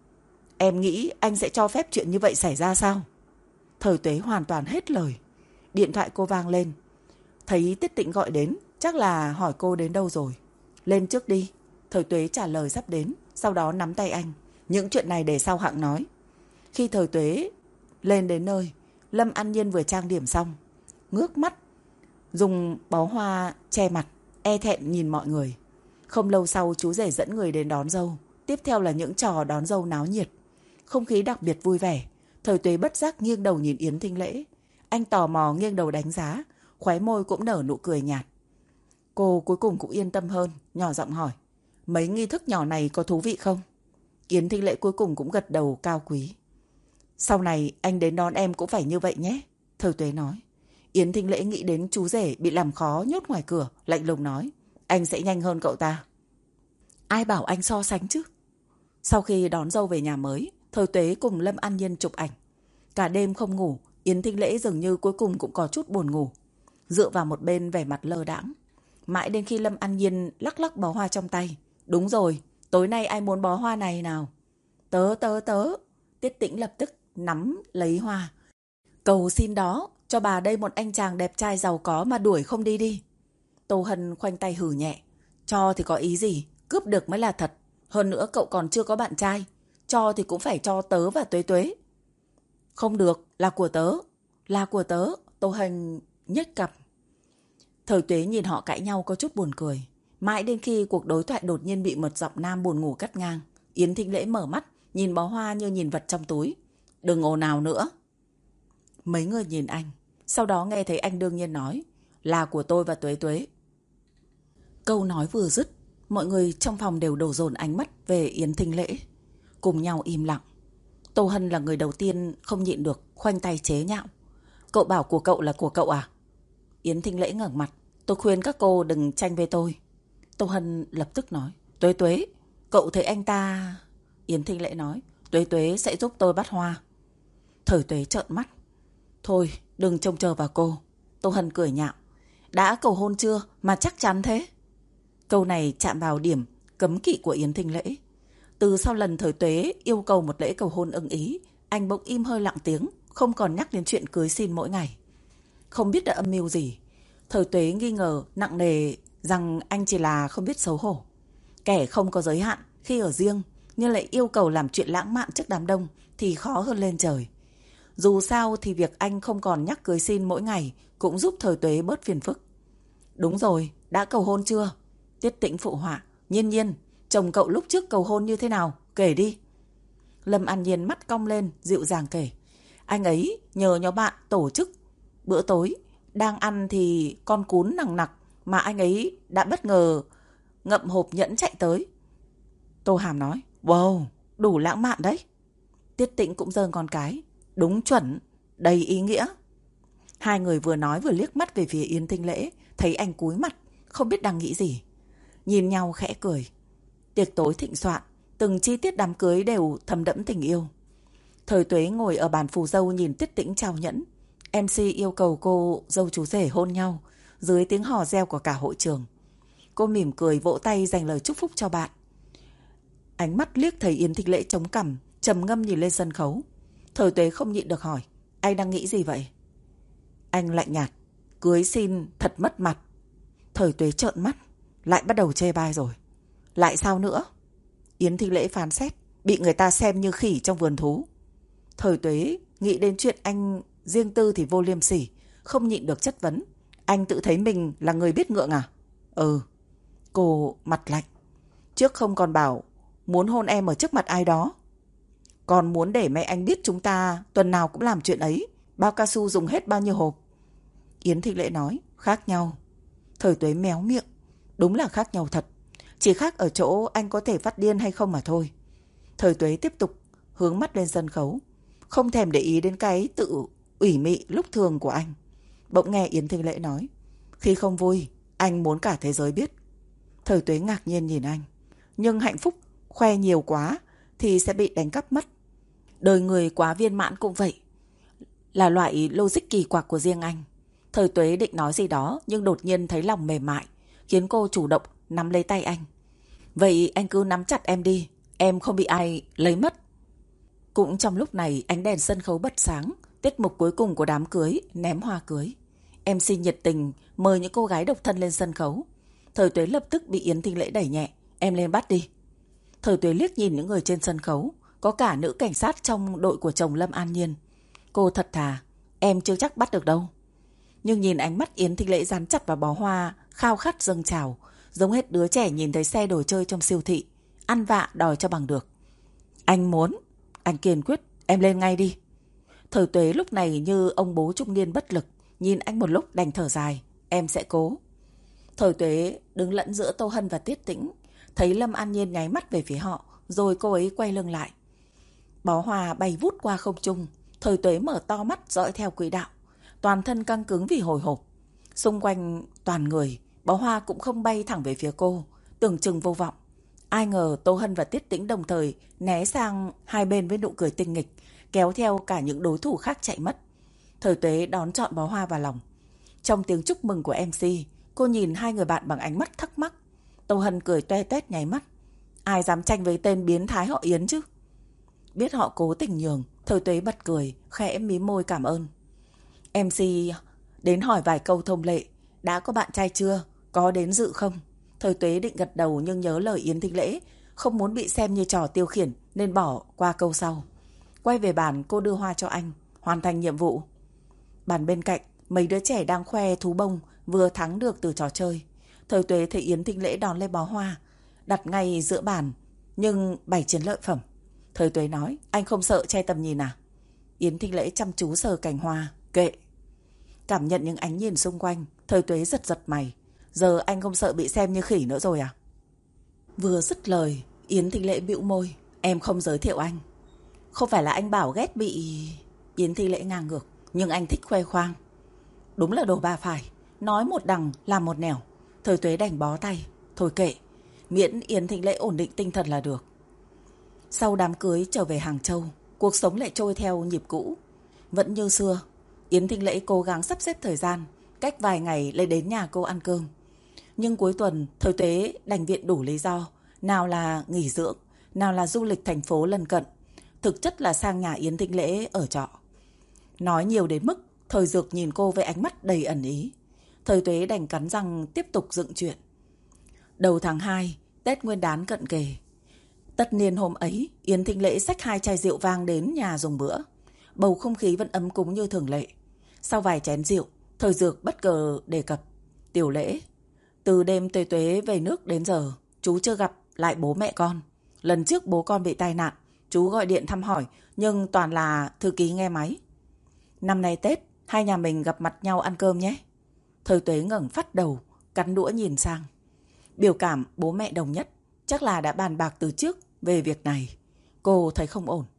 Em nghĩ anh sẽ cho phép chuyện như vậy xảy ra sao? Thời Tuế hoàn toàn hết lời. Điện thoại cô vang lên. Thấy Tiết Tĩnh gọi đến, chắc là hỏi cô đến đâu rồi. Lên trước đi. Thời Tuế trả lời sắp đến, sau đó nắm tay anh. Những chuyện này để sau hạng nói. Khi Thời Tuế lên đến nơi, Lâm An Nhiên vừa trang điểm xong, ngước mắt, dùng bó hoa che mặt, e thẹn nhìn mọi người. Không lâu sau chú rể dẫn người đến đón dâu. Tiếp theo là những trò đón dâu náo nhiệt. Không khí đặc biệt vui vẻ. Thời Tuế bất giác nghiêng đầu nhìn Yến Thinh Lễ. Anh tò mò nghiêng đầu đánh giá, khóe môi cũng nở nụ cười nhạt. Cô cuối cùng cũng yên tâm hơn, nhỏ giọng hỏi. Mấy nghi thức nhỏ này có thú vị không? Yến Thinh Lễ cuối cùng cũng gật đầu cao quý. Sau này anh đến đón em cũng phải như vậy nhé, Thời Tuế nói. Yến Thinh Lễ nghĩ đến chú rể bị làm khó nhốt ngoài cửa, lạnh lùng nói. Anh sẽ nhanh hơn cậu ta. Ai bảo anh so sánh chứ? Sau khi đón dâu về nhà mới, Thời Tuế cùng Lâm An Nhiên chụp ảnh. Cả đêm không ngủ, Yến Thinh Lễ dường như cuối cùng cũng có chút buồn ngủ. Dựa vào một bên vẻ mặt lơ đãng. Mãi đến khi Lâm An Nhiên lắc lắc bó hoa trong tay. Đúng rồi, tối nay ai muốn bó hoa này nào? Tớ. Tiết Tĩnh lập tức nắm lấy hoa. Cầu xin đó, cho bà đây một anh chàng đẹp trai giàu có mà đuổi không đi đi. Tô Hân khoanh tay hừ nhẹ. Cho thì có ý gì, cướp được mới là thật. Hơn nữa cậu còn chưa có bạn trai. Cho thì cũng phải cho tớ và Tuế Tuế. Không được, là của tớ. Là của tớ, Tô Hân nhếch cặp. Thời Tuế nhìn họ cãi nhau có chút buồn cười. Mãi đến khi cuộc đối thoại đột nhiên bị một giọng nam buồn ngủ cắt ngang. Yến Thinh Lễ mở mắt, nhìn bó hoa như nhìn vật trong túi. Đừng ồn ào nữa. Mấy người nhìn anh. Sau đó nghe thấy anh đương nhiên nói. Là của tôi và Tuế Tuế. Câu nói vừa dứt, mọi người trong phòng đều đổ dồn ánh mắt về Yến Thinh Lễ. Cùng nhau im lặng. Tô Hân là người đầu tiên không nhịn được, khoanh tay chế nhạo. Cậu bảo của cậu là của cậu à? Yến Thinh Lễ ngẩng mặt. Tôi khuyên các cô đừng tranh với tôi. Tô Hân lập tức nói. Tuế Tuế, cậu thấy anh ta... Yến Thinh Lễ nói. Tuế Tuế sẽ giúp tôi bắt hoa. Thời Tuế trợn mắt. Thôi, đừng trông chờ vào cô. Tô Hân cười nhạo. Đã cầu hôn chưa mà chắc chắn thế? Câu này chạm vào điểm cấm kỵ của Yến Thinh Lễ. Từ sau lần Thời Tuế yêu cầu một lễ cầu hôn ưng ý, anh bỗng im hơi lặng tiếng, không còn nhắc đến chuyện cưới xin mỗi ngày. Không biết đã âm mưu gì. Thời Tuế nghi ngờ nặng nề rằng anh chỉ là không biết xấu hổ. Kẻ không có giới hạn khi ở riêng, nhưng lại yêu cầu làm chuyện lãng mạn trước đám đông thì khó hơn lên trời. Dù sao thì việc anh không còn nhắc cưới xin mỗi ngày cũng giúp Thời Tuế bớt phiền phức. Đúng rồi, đã cầu hôn chưa? Tiết Tĩnh phụ họa. Nhiên, chồng cậu lúc trước cầu hôn như thế nào? Kể đi. Lâm An Nhiên mắt cong lên, dịu dàng kể. Anh ấy nhờ nhóm bạn tổ chức bữa tối. Đang ăn thì con cún nằng nặc mà anh ấy đã bất ngờ ngậm hộp nhẫn chạy tới. Tô Hàm nói. Wow, đủ lãng mạn đấy. Tiết Tĩnh cũng giơ con cái. Đúng chuẩn, đầy ý nghĩa. Hai người vừa nói vừa liếc mắt về phía Yến Thanh Lễ, thấy anh cúi mặt, không biết đang nghĩ gì. Nhìn nhau khẽ cười. Tiệc tối thịnh soạn, từng chi tiết đám cưới đều thấm đẫm tình yêu. Thời Tuế ngồi ở bàn phù dâu nhìn Tiết Tĩnh trao nhẫn. MC yêu cầu cô dâu chú rể hôn nhau dưới tiếng hò reo của cả hội trường. Cô mỉm cười vỗ tay dành lời chúc phúc cho bạn. Ánh mắt liếc thấy Yến Thanh Lễ chống cằm, trầm ngâm nhìn lên sân khấu. Thời Tuế không nhịn được hỏi, anh đang nghĩ gì vậy? Anh lạnh nhạt, cưới xin thật mất mặt. Thời Tuế trợn mắt, lại bắt đầu chê bai rồi. Lại sao nữa? Yến Thanh Lễ phán xét, bị người ta xem như khỉ trong vườn thú. Thời Tuế nghĩ đến chuyện anh riêng tư thì vô liêm sỉ, không nhịn được chất vấn. Anh tự thấy mình là người biết ngượng à? Ừ. Cô mặt lạnh. Trước không còn bảo muốn hôn em ở trước mặt ai đó. Còn muốn để mẹ anh biết chúng ta tuần nào cũng làm chuyện ấy. Bao cao su dùng hết bao nhiêu hộp? Yến Thanh Lễ nói, khác nhau. Thời Tuế méo miệng. Đúng là khác nhau thật. Chỉ khác ở chỗ anh có thể phát điên hay không mà thôi. Thời Tuế tiếp tục hướng mắt lên sân khấu, không thèm để ý đến cái tự ủy mị lúc thường của anh. Bỗng nghe Yến Thanh Lễ nói, khi không vui, anh muốn cả thế giới biết. Thời Tuế ngạc nhiên nhìn anh. Nhưng hạnh phúc khoe nhiều quá thì sẽ bị đánh cắp mất. Đời người quá viên mãn cũng vậy, là loại logic kỳ quặc của riêng anh. Thời Tuế định nói gì đó nhưng đột nhiên thấy lòng mềm mại, khiến cô chủ động nắm lấy tay anh. Vậy anh cứ nắm chặt em đi, em không bị ai lấy mất. Cũng trong lúc này ánh đèn sân khấu bật sáng, tiết mục cuối cùng của đám cưới, ném hoa cưới. MC nhiệt tình mời những cô gái độc thân lên sân khấu. Thời Tuế lập tức bị Yến Thanh Lễ đẩy nhẹ, em lên bắt đi. Thời Tuế liếc nhìn những người trên sân khấu, có cả nữ cảnh sát trong đội của chồng Lâm An Nhiên. Cô thật thà, em chưa chắc bắt được đâu. Nhưng nhìn ánh mắt Yến Thanh Lễ dán chặt vào bó hoa, khao khát dâng trào, giống hết đứa trẻ nhìn thấy xe đồ chơi trong siêu thị, ăn vạ đòi cho bằng được. Anh muốn, anh kiên quyết, em lên ngay đi. Thời Tuế lúc này như ông bố trung niên bất lực, nhìn anh một lúc đành thở dài, em sẽ cố. Thời Tuế đứng lẫn giữa Tô Hân và Tiết Tĩnh, thấy Lâm An Nhiên nháy mắt về phía họ, rồi cô ấy quay lưng lại. Bó hoa bay vút qua không trung, Thời Tuế mở to mắt dõi theo quỹ đạo, toàn thân căng cứng vì hồi hộp. Xung quanh toàn người, bó hoa cũng không bay thẳng về phía cô, tưởng chừng vô vọng. Ai ngờ Tô Hân và Tiết Tĩnh đồng thời né sang hai bên với nụ cười tinh nghịch, kéo theo cả những đối thủ khác chạy mất. Thời Tuế đón trọn bó hoa vào lòng. Trong tiếng chúc mừng của MC, cô nhìn hai người bạn bằng ánh mắt thắc mắc. Tô Hân cười toe toét nháy mắt. Ai dám tranh với tên biến thái họ Yến chứ? Biết họ cố tình nhường, Thời Tuế bật cười, khẽ mím môi cảm ơn. MC đến hỏi vài câu thông lệ. Đã có bạn trai chưa? Có đến dự không? Thời Tuế định gật đầu nhưng nhớ lời Yến Thanh Lễ, không muốn bị xem như trò tiêu khiển nên bỏ qua câu sau. Quay về bàn, cô đưa hoa cho anh, hoàn thành nhiệm vụ. Bàn bên cạnh, mấy đứa trẻ đang khoe thú bông vừa thắng được từ trò chơi. Thời Tuế thấy Yến Thanh Lễ đón lấy bó hoa, đặt ngay giữa bàn, nhưng bày chiến lợi phẩm. Thời Tuế nói, anh không sợ che tầm nhìn à? Yến Thanh Lễ chăm chú sờ cành hoa, kệ. Cảm nhận những ánh nhìn xung quanh, Thời Tuế giật giật mày. Giờ anh không sợ bị xem như khỉ nữa rồi à? Vừa dứt lời, Yến Thanh Lễ bĩu môi, em không giới thiệu anh. Không phải là anh bảo ghét bị... Yến Thanh Lễ ngang ngược, nhưng anh thích khoe khoang. Đúng là đồ ba phải, nói một đằng làm một nẻo. Thời Tuế đành bó tay, thôi kệ, miễn Yến Thanh Lễ ổn định tinh thần là được. Sau đám cưới trở về Hàng Châu, cuộc sống lại trôi theo nhịp cũ. Vẫn như xưa, Yến Thanh Lễ cố gắng sắp xếp thời gian, cách vài ngày lại đến nhà cô ăn cơm. Nhưng cuối tuần, Thời Tuế đành viện đủ lý do, nào là nghỉ dưỡng, nào là du lịch thành phố lân cận. Thực chất là sang nhà Yến Thanh Lễ ở trọ. Nói nhiều đến mức Thời Dược nhìn cô với ánh mắt đầy ẩn ý. Thời Tuế đành cắn răng tiếp tục dựng chuyện. Đầu tháng 2, Tết Nguyên đán cận kề. Tất niên hôm ấy, Yến Thanh Lễ xách 2 chai rượu vang đến nhà dùng bữa. Bầu không khí vẫn ấm cúng như thường lệ. Sau vài chén rượu, Thời Dược bất ngờ đề cập. Tiểu Lễ, từ đêm Tuế Tuế về nước đến giờ, chú chưa gặp lại bố mẹ con. Lần trước bố con bị tai nạn, chú gọi điện thăm hỏi, nhưng toàn là thư ký nghe máy. Năm nay Tết, hai nhà mình gặp mặt nhau ăn cơm nhé. Thời Tuế ngẩng phát đầu, cắn đũa nhìn sang. Biểu cảm bố mẹ đồng nhất, chắc là đã bàn bạc từ trước về việc này. Cô thấy không ổn.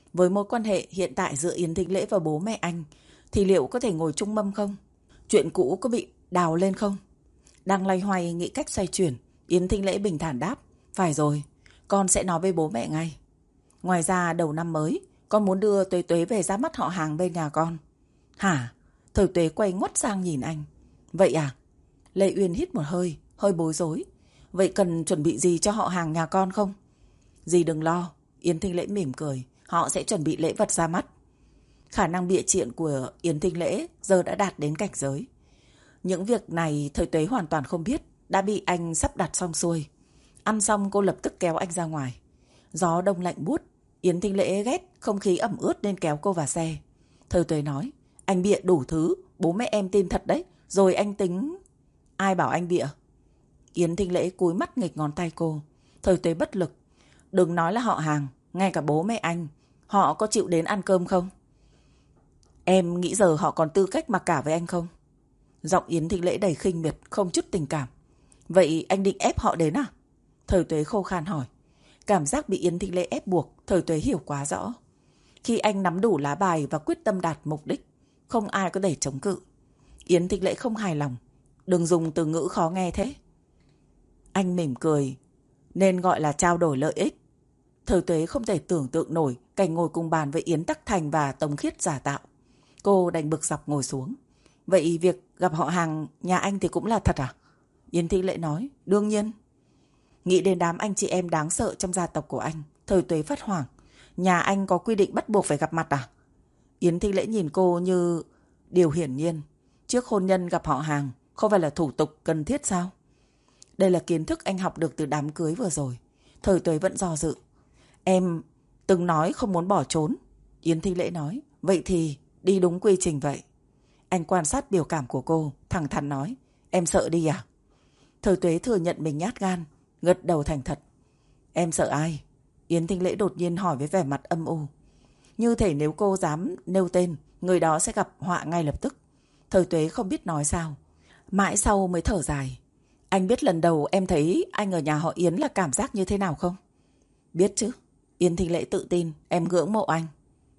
Với mối quan hệ hiện tại giữa Yến Thính Lễ và bố mẹ anh thì liệu có thể ngồi chung mâm không? Chuyện cũ có bị đào lên không? Đang loay hoay nghĩ cách xoay chuyển, Yến Thính Lễ bình thản đáp: phải rồi, con sẽ nói với bố mẹ ngay. Ngoài ra đầu năm mới, con muốn đưa Tuế Tuế về ra mắt họ hàng bên nhà con. Hả? Thời Tuế quay ngoắt sang nhìn anh. Vậy à? Lê Uyên hít một hơi bối rối. Vậy cần chuẩn bị gì cho họ hàng nhà con không? Dì đừng lo, Yến Thính Lễ mỉm cười. Họ sẽ chuẩn bị lễ vật ra mắt. Khả năng bịa chuyện của Yến Thính Lễ giờ đã đạt đến cảnh giới. Những việc này Thời Tuế hoàn toàn không biết, đã bị anh sắp đặt xong xuôi. Ăn xong cô lập tức kéo anh ra ngoài. Gió đông lạnh buốt, Yến Thính Lễ ghét không khí ẩm ướt nên kéo cô vào xe. Thời Tuế nói: anh bịa đủ thứ, bố mẹ em tin thật đấy, rồi anh tính... Ai bảo anh bịa? Yến Thính Lễ cúi mắt nghịch ngón tay cô. Thời Tuế bất lực. Đừng nói là họ hàng, ngay cả bố mẹ anh, họ có chịu đến ăn cơm không? Em nghĩ giờ họ còn tư cách mặc cả với anh không? Giọng Yến Thính Lễ đầy khinh miệt, không chút tình cảm. Vậy anh định ép họ đến à? Thời Tuế khô khan hỏi. Cảm giác bị Yến Thính Lễ ép buộc, Thời Tuế hiểu quá rõ. Khi anh nắm đủ lá bài và quyết tâm đạt mục đích, không ai có thể chống cự. Yến Thính Lễ không hài lòng. Đừng dùng từ ngữ khó nghe thế. Anh mỉm cười. Nên gọi là trao đổi lợi ích. Thời Tuế không thể tưởng tượng nổi cảnh ngồi cùng bàn với Yến Tắc Thành và Tống Khiết giả tạo. Cô đành bực dọc ngồi xuống. Vậy việc gặp họ hàng nhà anh thì cũng là thật à? Yến Thính Lễ nói. Đương nhiên. Nghĩ đến đám anh chị em đáng sợ trong gia tộc của anh, Thời Tuế phát hoảng. Nhà anh có quy định bắt buộc phải gặp mặt à? Yến Thính Lễ nhìn cô như điều hiển nhiên. Trước hôn nhân gặp họ hàng không phải là thủ tục cần thiết sao? Đây là kiến thức anh học được từ đám cưới vừa rồi. Thời Tuế vẫn do dự. Em từng nói không muốn bỏ trốn. Yến Thính Lễ nói. Vậy thì đi đúng quy trình vậy. Anh quan sát biểu cảm của cô, thẳng thắn nói. Em sợ đi à? Thời Tuế thừa nhận mình nhát gan, gật đầu thành thật. Em sợ ai? Yến Thính Lễ đột nhiên hỏi với vẻ mặt âm u. Như thể nếu cô dám nêu tên, người đó sẽ gặp họa ngay lập tức. Thời Tuế không biết nói sao. Mãi sau mới thở dài. Anh biết lần đầu em thấy anh ở nhà họ Yến là cảm giác như thế nào không? Biết chứ. Yến Thính Lễ tự tin. Em ngưỡng mộ anh.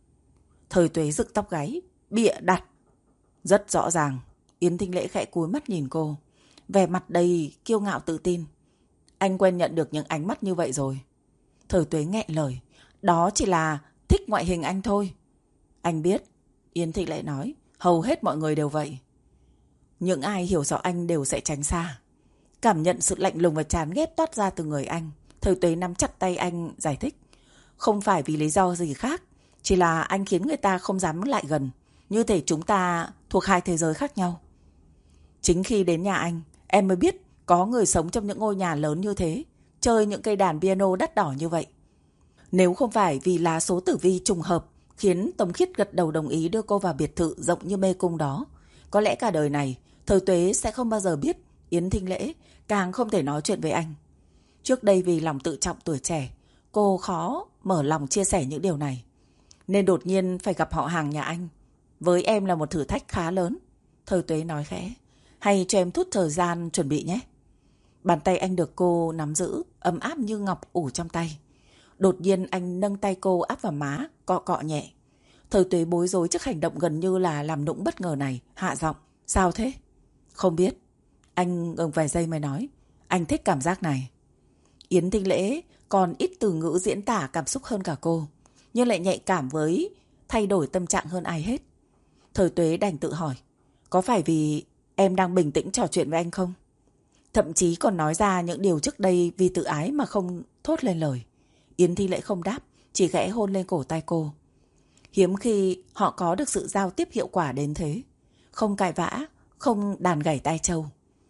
Thời Tuế rực tóc gáy. Bịa đặt. Rất rõ ràng. Yến Thính Lễ khẽ cúi mắt nhìn cô, vẻ mặt đầy kiêu ngạo tự tin. Anh quen nhận được những ánh mắt như vậy rồi. Thời Tuế nghẹn lời. Đó chỉ là thích ngoại hình anh thôi. Anh biết. Yến Thính Lễ nói. Hầu hết mọi người đều vậy. Những ai hiểu rõ anh đều sẽ tránh xa. Cảm nhận sự lạnh lùng và chán ghét toát ra từ người anh, Thời Tuế nắm chặt tay anh giải thích. Không phải vì lý do gì khác, chỉ là anh khiến người ta không dám lại gần, như thể chúng ta thuộc hai thế giới khác nhau. Chính khi đến nhà anh, em mới biết có người sống trong những ngôi nhà lớn như thế, chơi những cây đàn piano đắt đỏ như vậy. Nếu không phải vì lá số tử vi trùng hợp khiến Tống Khiết gật đầu đồng ý đưa cô vào biệt thự rộng như mê cung đó, có lẽ cả đời này Thời Tuế sẽ không bao giờ biết Yến Thính Lễ, càng không thể nói chuyện với anh. Trước đây vì lòng tự trọng tuổi trẻ, cô khó mở lòng chia sẻ những điều này, nên đột nhiên phải gặp họ hàng nhà anh. Với em là một thử thách khá lớn. Thời Tuế nói khẽ. Hay cho em chút thời gian chuẩn bị nhé. Bàn tay anh được cô nắm giữ, ấm áp như ngọc ủ trong tay. Đột nhiên anh nâng tay cô áp vào má, cọ cọ nhẹ. Thời Tuế bối rối trước hành động gần như là làm nũng bất ngờ này, hạ giọng. Sao thế? Không biết. Anh ngừng vài giây mới nói. Anh thích cảm giác này. Yến Thính Lễ còn ít từ ngữ diễn tả cảm xúc hơn cả cô, nhưng lại nhạy cảm với thay đổi tâm trạng hơn ai hết. Thời Tuế đành tự hỏi. Có phải vì em đang bình tĩnh trò chuyện với anh không? Thậm chí còn nói ra những điều trước đây vì tự ái mà không thốt lên lời. Yến Thính Lễ không đáp, chỉ khẽ hôn lên cổ tay cô. Hiếm khi họ có được sự giao tiếp hiệu quả đến thế. Không cãi vã, không đàn gảy tai trâu,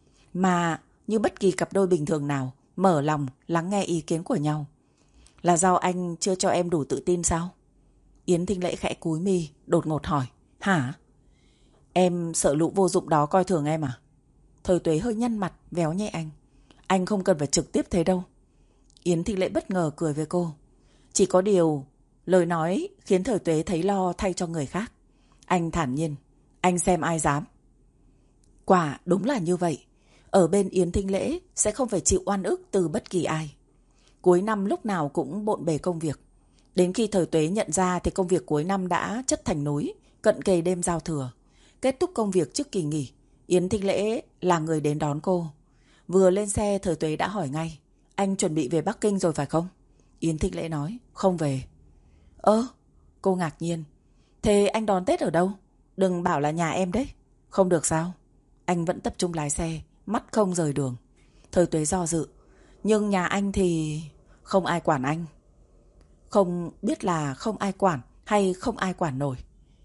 mà như bất kỳ cặp đôi bình thường nào, mở lòng lắng nghe ý kiến của nhau. Là do anh chưa cho em đủ tự tin sao? Yến Thính Lễ khẽ cúi mi, đột ngột hỏi. Hả? Em sợ lũ vô dụng đó coi thường em à? Thời Tuế hơi nhăn mặt, véo nhẹ anh. Anh không cần phải trực tiếp thế đâu. Yến Thính Lễ bất ngờ cười với cô. Chỉ có điều, lời nói khiến Thời Tuế thấy lo thay cho người khác. Anh thản nhiên. Anh xem ai dám. Quả đúng là như vậy. Ở bên Yến Thính Lễ sẽ không phải chịu oan ức từ bất kỳ ai. Cuối năm lúc nào cũng bộn bề công việc. Đến khi Thời Tuế nhận ra thì công việc cuối năm đã chất thành núi, cận kề đêm giao thừa. Kết thúc công việc trước kỳ nghỉ, Yến Thinh Lễ là người đến đón cô. Vừa lên xe, Thời Tuế đã hỏi ngay: anh chuẩn bị về Bắc Kinh rồi phải không? Yến Thinh Lễ nói: không về. Cô ngạc nhiên: thế anh đón Tết ở đâu? Đừng bảo là nhà em đấy. Không được sao? Anh vẫn tập trung lái xe, mắt không rời đường. Thời Tuế do dự: nhưng nhà anh thì không ai quản anh. Không biết là không ai quản hay không ai quản nổi.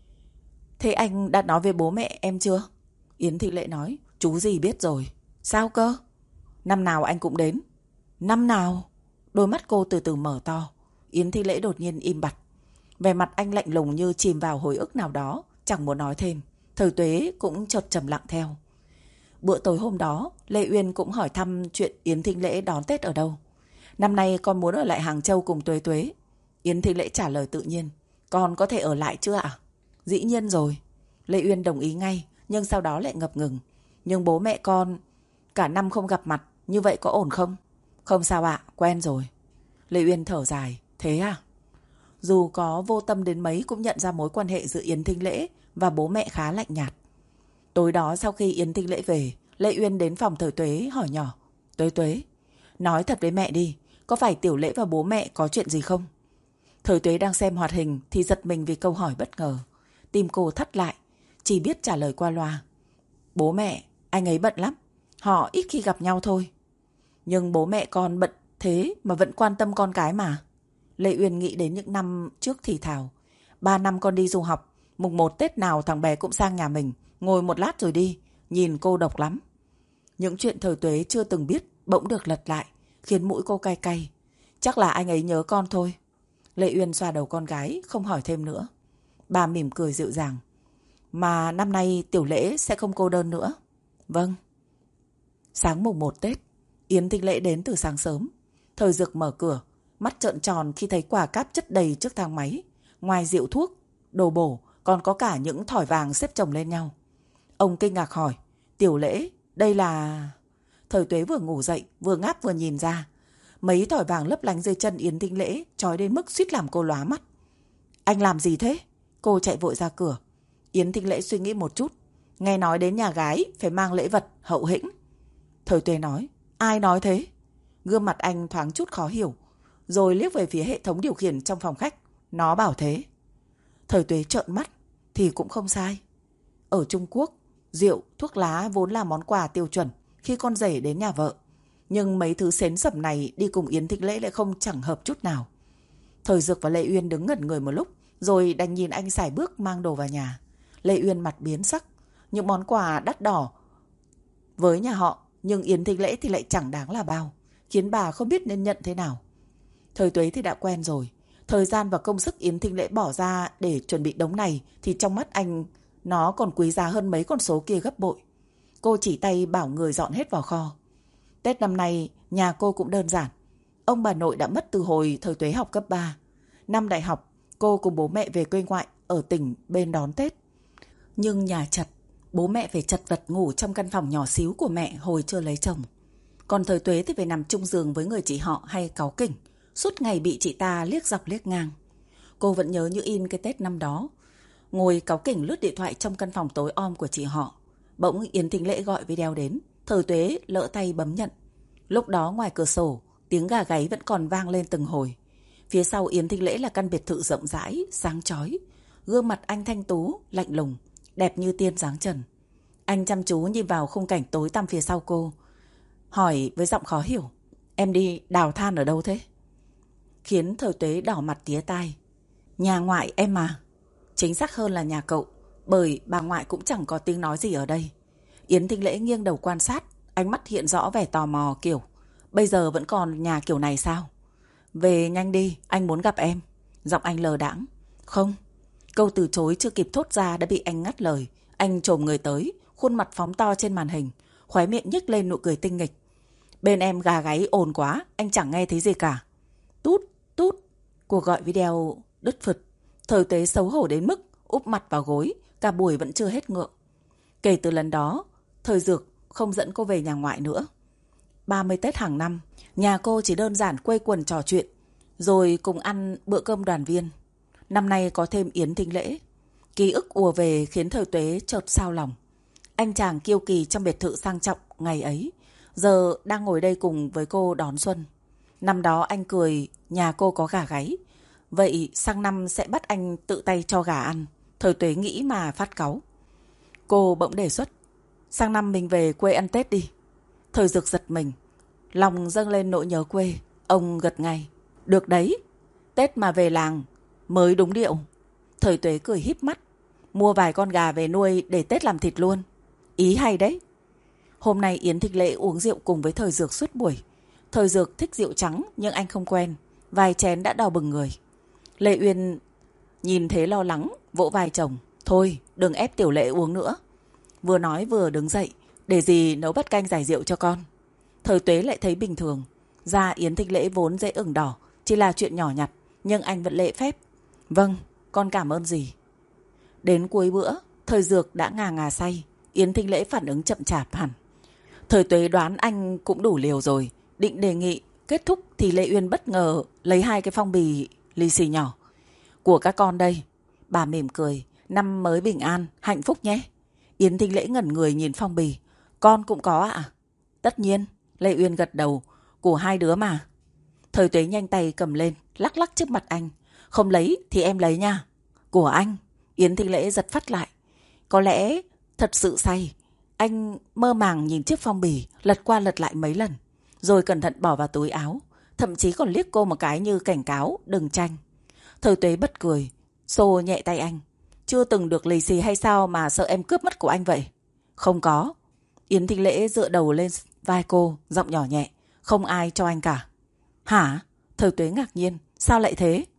Thế anh đã nói với bố mẹ em chưa? Yến Thị Lệ nói: chú gì biết rồi. Sao cơ? Năm nào anh cũng đến. Năm nào? Đôi mắt cô từ từ mở to. Yến Thị Lễ đột nhiên im bặt. Vẻ mặt anh lạnh lùng như chìm vào hồi ức nào đó, chẳng muốn nói thêm. Thời Tuế cũng chợt trầm lặng theo. Bữa tối hôm đó, Lê Uyên cũng hỏi thăm chuyện Yến Thinh Lễ đón Tết ở đâu. Năm nay con muốn ở lại Hàng Châu cùng Tuế Tuế. Yến Thinh Lễ trả lời tự nhiên: con có thể ở lại chưa ạ? Dĩ nhiên rồi. Lê Uyên đồng ý ngay, nhưng sau đó lại ngập ngừng. Nhưng bố mẹ con cả năm không gặp mặt, như vậy có ổn không? Không sao ạ, quen rồi. Lê Uyên thở dài: thế à? Dù có vô tâm đến mấy cũng nhận ra mối quan hệ giữa Yến Thinh Lễ và bố mẹ khá lạnh nhạt. Tối đó sau khi Yến Thinh Lễ về, Lê Uyên đến phòng Thời Tuế hỏi nhỏ: Tuế Tuế, nói thật với mẹ đi, có phải Tiểu Lễ và bố mẹ có chuyện gì không? Thời Tuế đang xem hoạt hình thì giật mình vì câu hỏi bất ngờ. Tim cô thắt lại, chỉ biết trả lời qua loa: bố mẹ, anh ấy bận lắm, họ ít khi gặp nhau thôi. Nhưng bố mẹ con bận thế mà vẫn quan tâm con cái mà. Lê Uyên nghĩ đến những năm trước thì thào: 3 năm con đi du học, mùng 1 Tết nào thằng bé cũng sang nhà mình, ngồi một lát rồi đi, nhìn cô độc lắm. Những chuyện Thời Tuế chưa từng biết bỗng được lật lại, khiến mũi cô cay cay. Chắc là anh ấy nhớ con thôi. Lê Uyên xoa đầu con gái, không hỏi thêm nữa. Bà mỉm cười dịu dàng: mà năm nay Tiểu Lễ sẽ không cô đơn nữa. Vâng. Sáng mùng 1 Tết, Yến Thinh Lễ đến từ sáng sớm. Thời Dực mở cửa, mắt trợn tròn khi thấy quả cáp chất đầy trước thang máy. Ngoài rượu thuốc, đồ bổ, còn có cả những thỏi vàng xếp chồng lên nhau. Ông kinh ngạc hỏi: Tiểu Lễ, đây là... Thời Tuế vừa ngủ dậy, vừa ngáp vừa nhìn ra. Mấy thỏi vàng lấp lánh dưới chân Yến Thinh Lễ, chói đến mức suýt làm cô lóa mắt. Anh làm gì thế? Cô chạy vội ra cửa. Yến Thinh Lễ suy nghĩ một chút. Nghe nói đến nhà gái phải mang lễ vật hậu hĩnh. Thời Tuế nói: ai nói thế? Gương mặt anh thoáng chút khó hiểu, rồi liếc về phía hệ thống điều khiển trong phòng khách. Nó bảo thế. Thời Tuế trợn mắt. Thì cũng không sai. Ở Trung Quốc, rượu, thuốc lá vốn là món quà tiêu chuẩn khi con rể đến nhà vợ. Nhưng mấy thứ xến sẩm này đi cùng Yến Thinh Lễ lại không chẳng hợp chút nào. Thời Dực và Lê Uyên đứng ngẩn người một lúc, rồi đành nhìn anh sải bước mang đồ vào nhà. Lê Uyên mặt biến sắc. Những món quà đắt đỏ với nhà họ, nhưng Yến Thinh Lễ thì lại chẳng đáng là bao, khiến bà không biết nên nhận thế nào. Thời Tuế thì đã quen rồi. Thời gian và công sức Yến Thinh Lễ bỏ ra để chuẩn bị đống này thì trong mắt anh nó còn quý giá hơn mấy con số kia gấp bội. Cô chỉ tay bảo người dọn hết vào kho. Tết năm nay nhà cô cũng đơn giản. Ông bà nội đã mất từ hồi Thời Tuế học cấp 3. Năm đại học, cô cùng bố mẹ về quê ngoại ở tỉnh bên đón Tết. Nhưng nhà chật, bố mẹ phải chật vật ngủ trong căn phòng nhỏ xíu của mẹ hồi chưa lấy chồng. Còn Thời Tuế thì phải nằm chung giường với người chị họ hay cáu kỉnh, suốt ngày bị chị ta liếc dọc liếc ngang. Cô vẫn nhớ như in cái Tết năm đó, ngồi cáu kỉnh lướt điện thoại trong căn phòng tối om của chị họ. Bỗng Yến Thinh Lễ gọi video đến. Thời Tuế lỡ tay bấm nhận. Lúc đó ngoài cửa sổ, tiếng gà gáy vẫn còn vang lên từng hồi. Phía sau Yến Thinh Lễ là căn biệt thự rộng rãi, sáng chói. Gương mặt anh thanh tú, lạnh lùng, đẹp như tiên dáng trần. Anh chăm chú nhìn vào khung cảnh tối tăm phía sau cô, hỏi với giọng khó hiểu: em đi đào than ở đâu thế? Khiến Thời Tuế đỏ mặt tía tai. Nhà ngoại em mà. Chính xác hơn là nhà cậu, bởi bà ngoại cũng chẳng có tiếng nói gì ở đây. Yến Thinh Lễ nghiêng đầu quan sát, ánh mắt hiện rõ vẻ tò mò kiểu: bây giờ vẫn còn nhà kiểu này sao? Về nhanh đi, anh muốn gặp em. Giọng anh lờ đãng. Không. Câu từ chối chưa kịp thốt ra đã bị anh ngắt lời. Anh chồm người tới, khuôn mặt phóng to trên màn hình, khóe miệng nhếch lên nụ cười tinh nghịch. Bên em gà gáy ồn quá, anh chẳng nghe thấy gì cả. Tút, tút. Cuộc gọi video đứt phật. Thời Tuế xấu hổ đến mức úp mặt vào gối, cả buổi vẫn chưa hết ngượng. Kể từ lần đó, Thời Dực không dẫn cô về nhà ngoại nữa. 30 Tết hàng năm, nhà cô chỉ đơn giản quây quần trò chuyện. rồi cùng ăn bữa cơm đoàn viên. Năm nay có thêm Yến Thính Lễ. Ký ức ùa về khiến Thời Tuế chợt xao lòng. Anh chàng kiêu kỳ trong biệt thự sang trọng ngày ấy, giờ đang ngồi đây cùng với cô đón xuân. Năm đó anh cười nhà cô có gà gáy, vậy sang năm sẽ bắt anh tự tay cho gà ăn. Thời Tuế nghĩ mà phát cáu. Cô bỗng đề xuất, sang năm mình về quê ăn Tết đi. Thời Dược giật mình, lòng dâng lên nỗi nhớ quê. Ông gật ngay, được đấy, Tết mà về làng mới đúng điệu. Thời Tuế cười híp mắt, mua vài con gà về nuôi để Tết làm thịt luôn. Ý hay đấy. Hôm nay Yến Thính Lễ uống rượu cùng với Thời Dược suốt buổi. Thời Dược thích rượu trắng nhưng anh không quen, vài chén đã đau bừng người. Lệ Uyên nhìn thế lo lắng, vỗ vai chồng, thôi đừng ép Tiểu Lễ uống nữa. Vừa nói vừa đứng dậy, để dì nấu bát canh giải rượu cho con. Thời Tuế lại thấy bình thường, da Yến Thính Lễ vốn dễ ửng đỏ, chỉ là chuyện nhỏ nhặt, nhưng anh vẫn lễ phép. Vâng, con cảm ơn dì. Đến cuối bữa, Thời Dược đã ngà ngà say, Yến Thính Lễ phản ứng chậm chạp hẳn. Thời Tuế đoán anh cũng đủ liều rồi, định đề nghị. Kết thúc thì Lệ Uyên bất ngờ lấy 2 cái phong bì lì xì nhỏ. Của các con đây. Bà mỉm cười, năm mới bình an, hạnh phúc nhé. Yến Thính Lễ ngẩn người nhìn phong bì. Con cũng có ạ? Tất nhiên, Lệ Uyên gật đầu, của 2 đứa mà. Thời Tuế nhanh tay cầm lên, lắc lắc trước mặt anh. Không lấy thì em lấy nha. Của anh. Yến Thính Lễ giật phắt lại. Có lẽ thật sự say. Anh mơ màng nhìn chiếc phong bì, lật qua lật lại mấy lần, rồi cẩn thận bỏ vào túi áo, thậm chí còn liếc cô một cái như cảnh cáo đừng tranh. Thời Tuế bật cười, xô nhẹ tay anh. Chưa từng được lì xì hay sao mà sợ em cướp mất của anh vậy? Không có. Yến Thính Lễ dựa đầu lên vai cô, giọng nhỏ nhẹ. Không ai cho anh cả. Hả? Thời Tuế ngạc nhiên. Sao lại thế?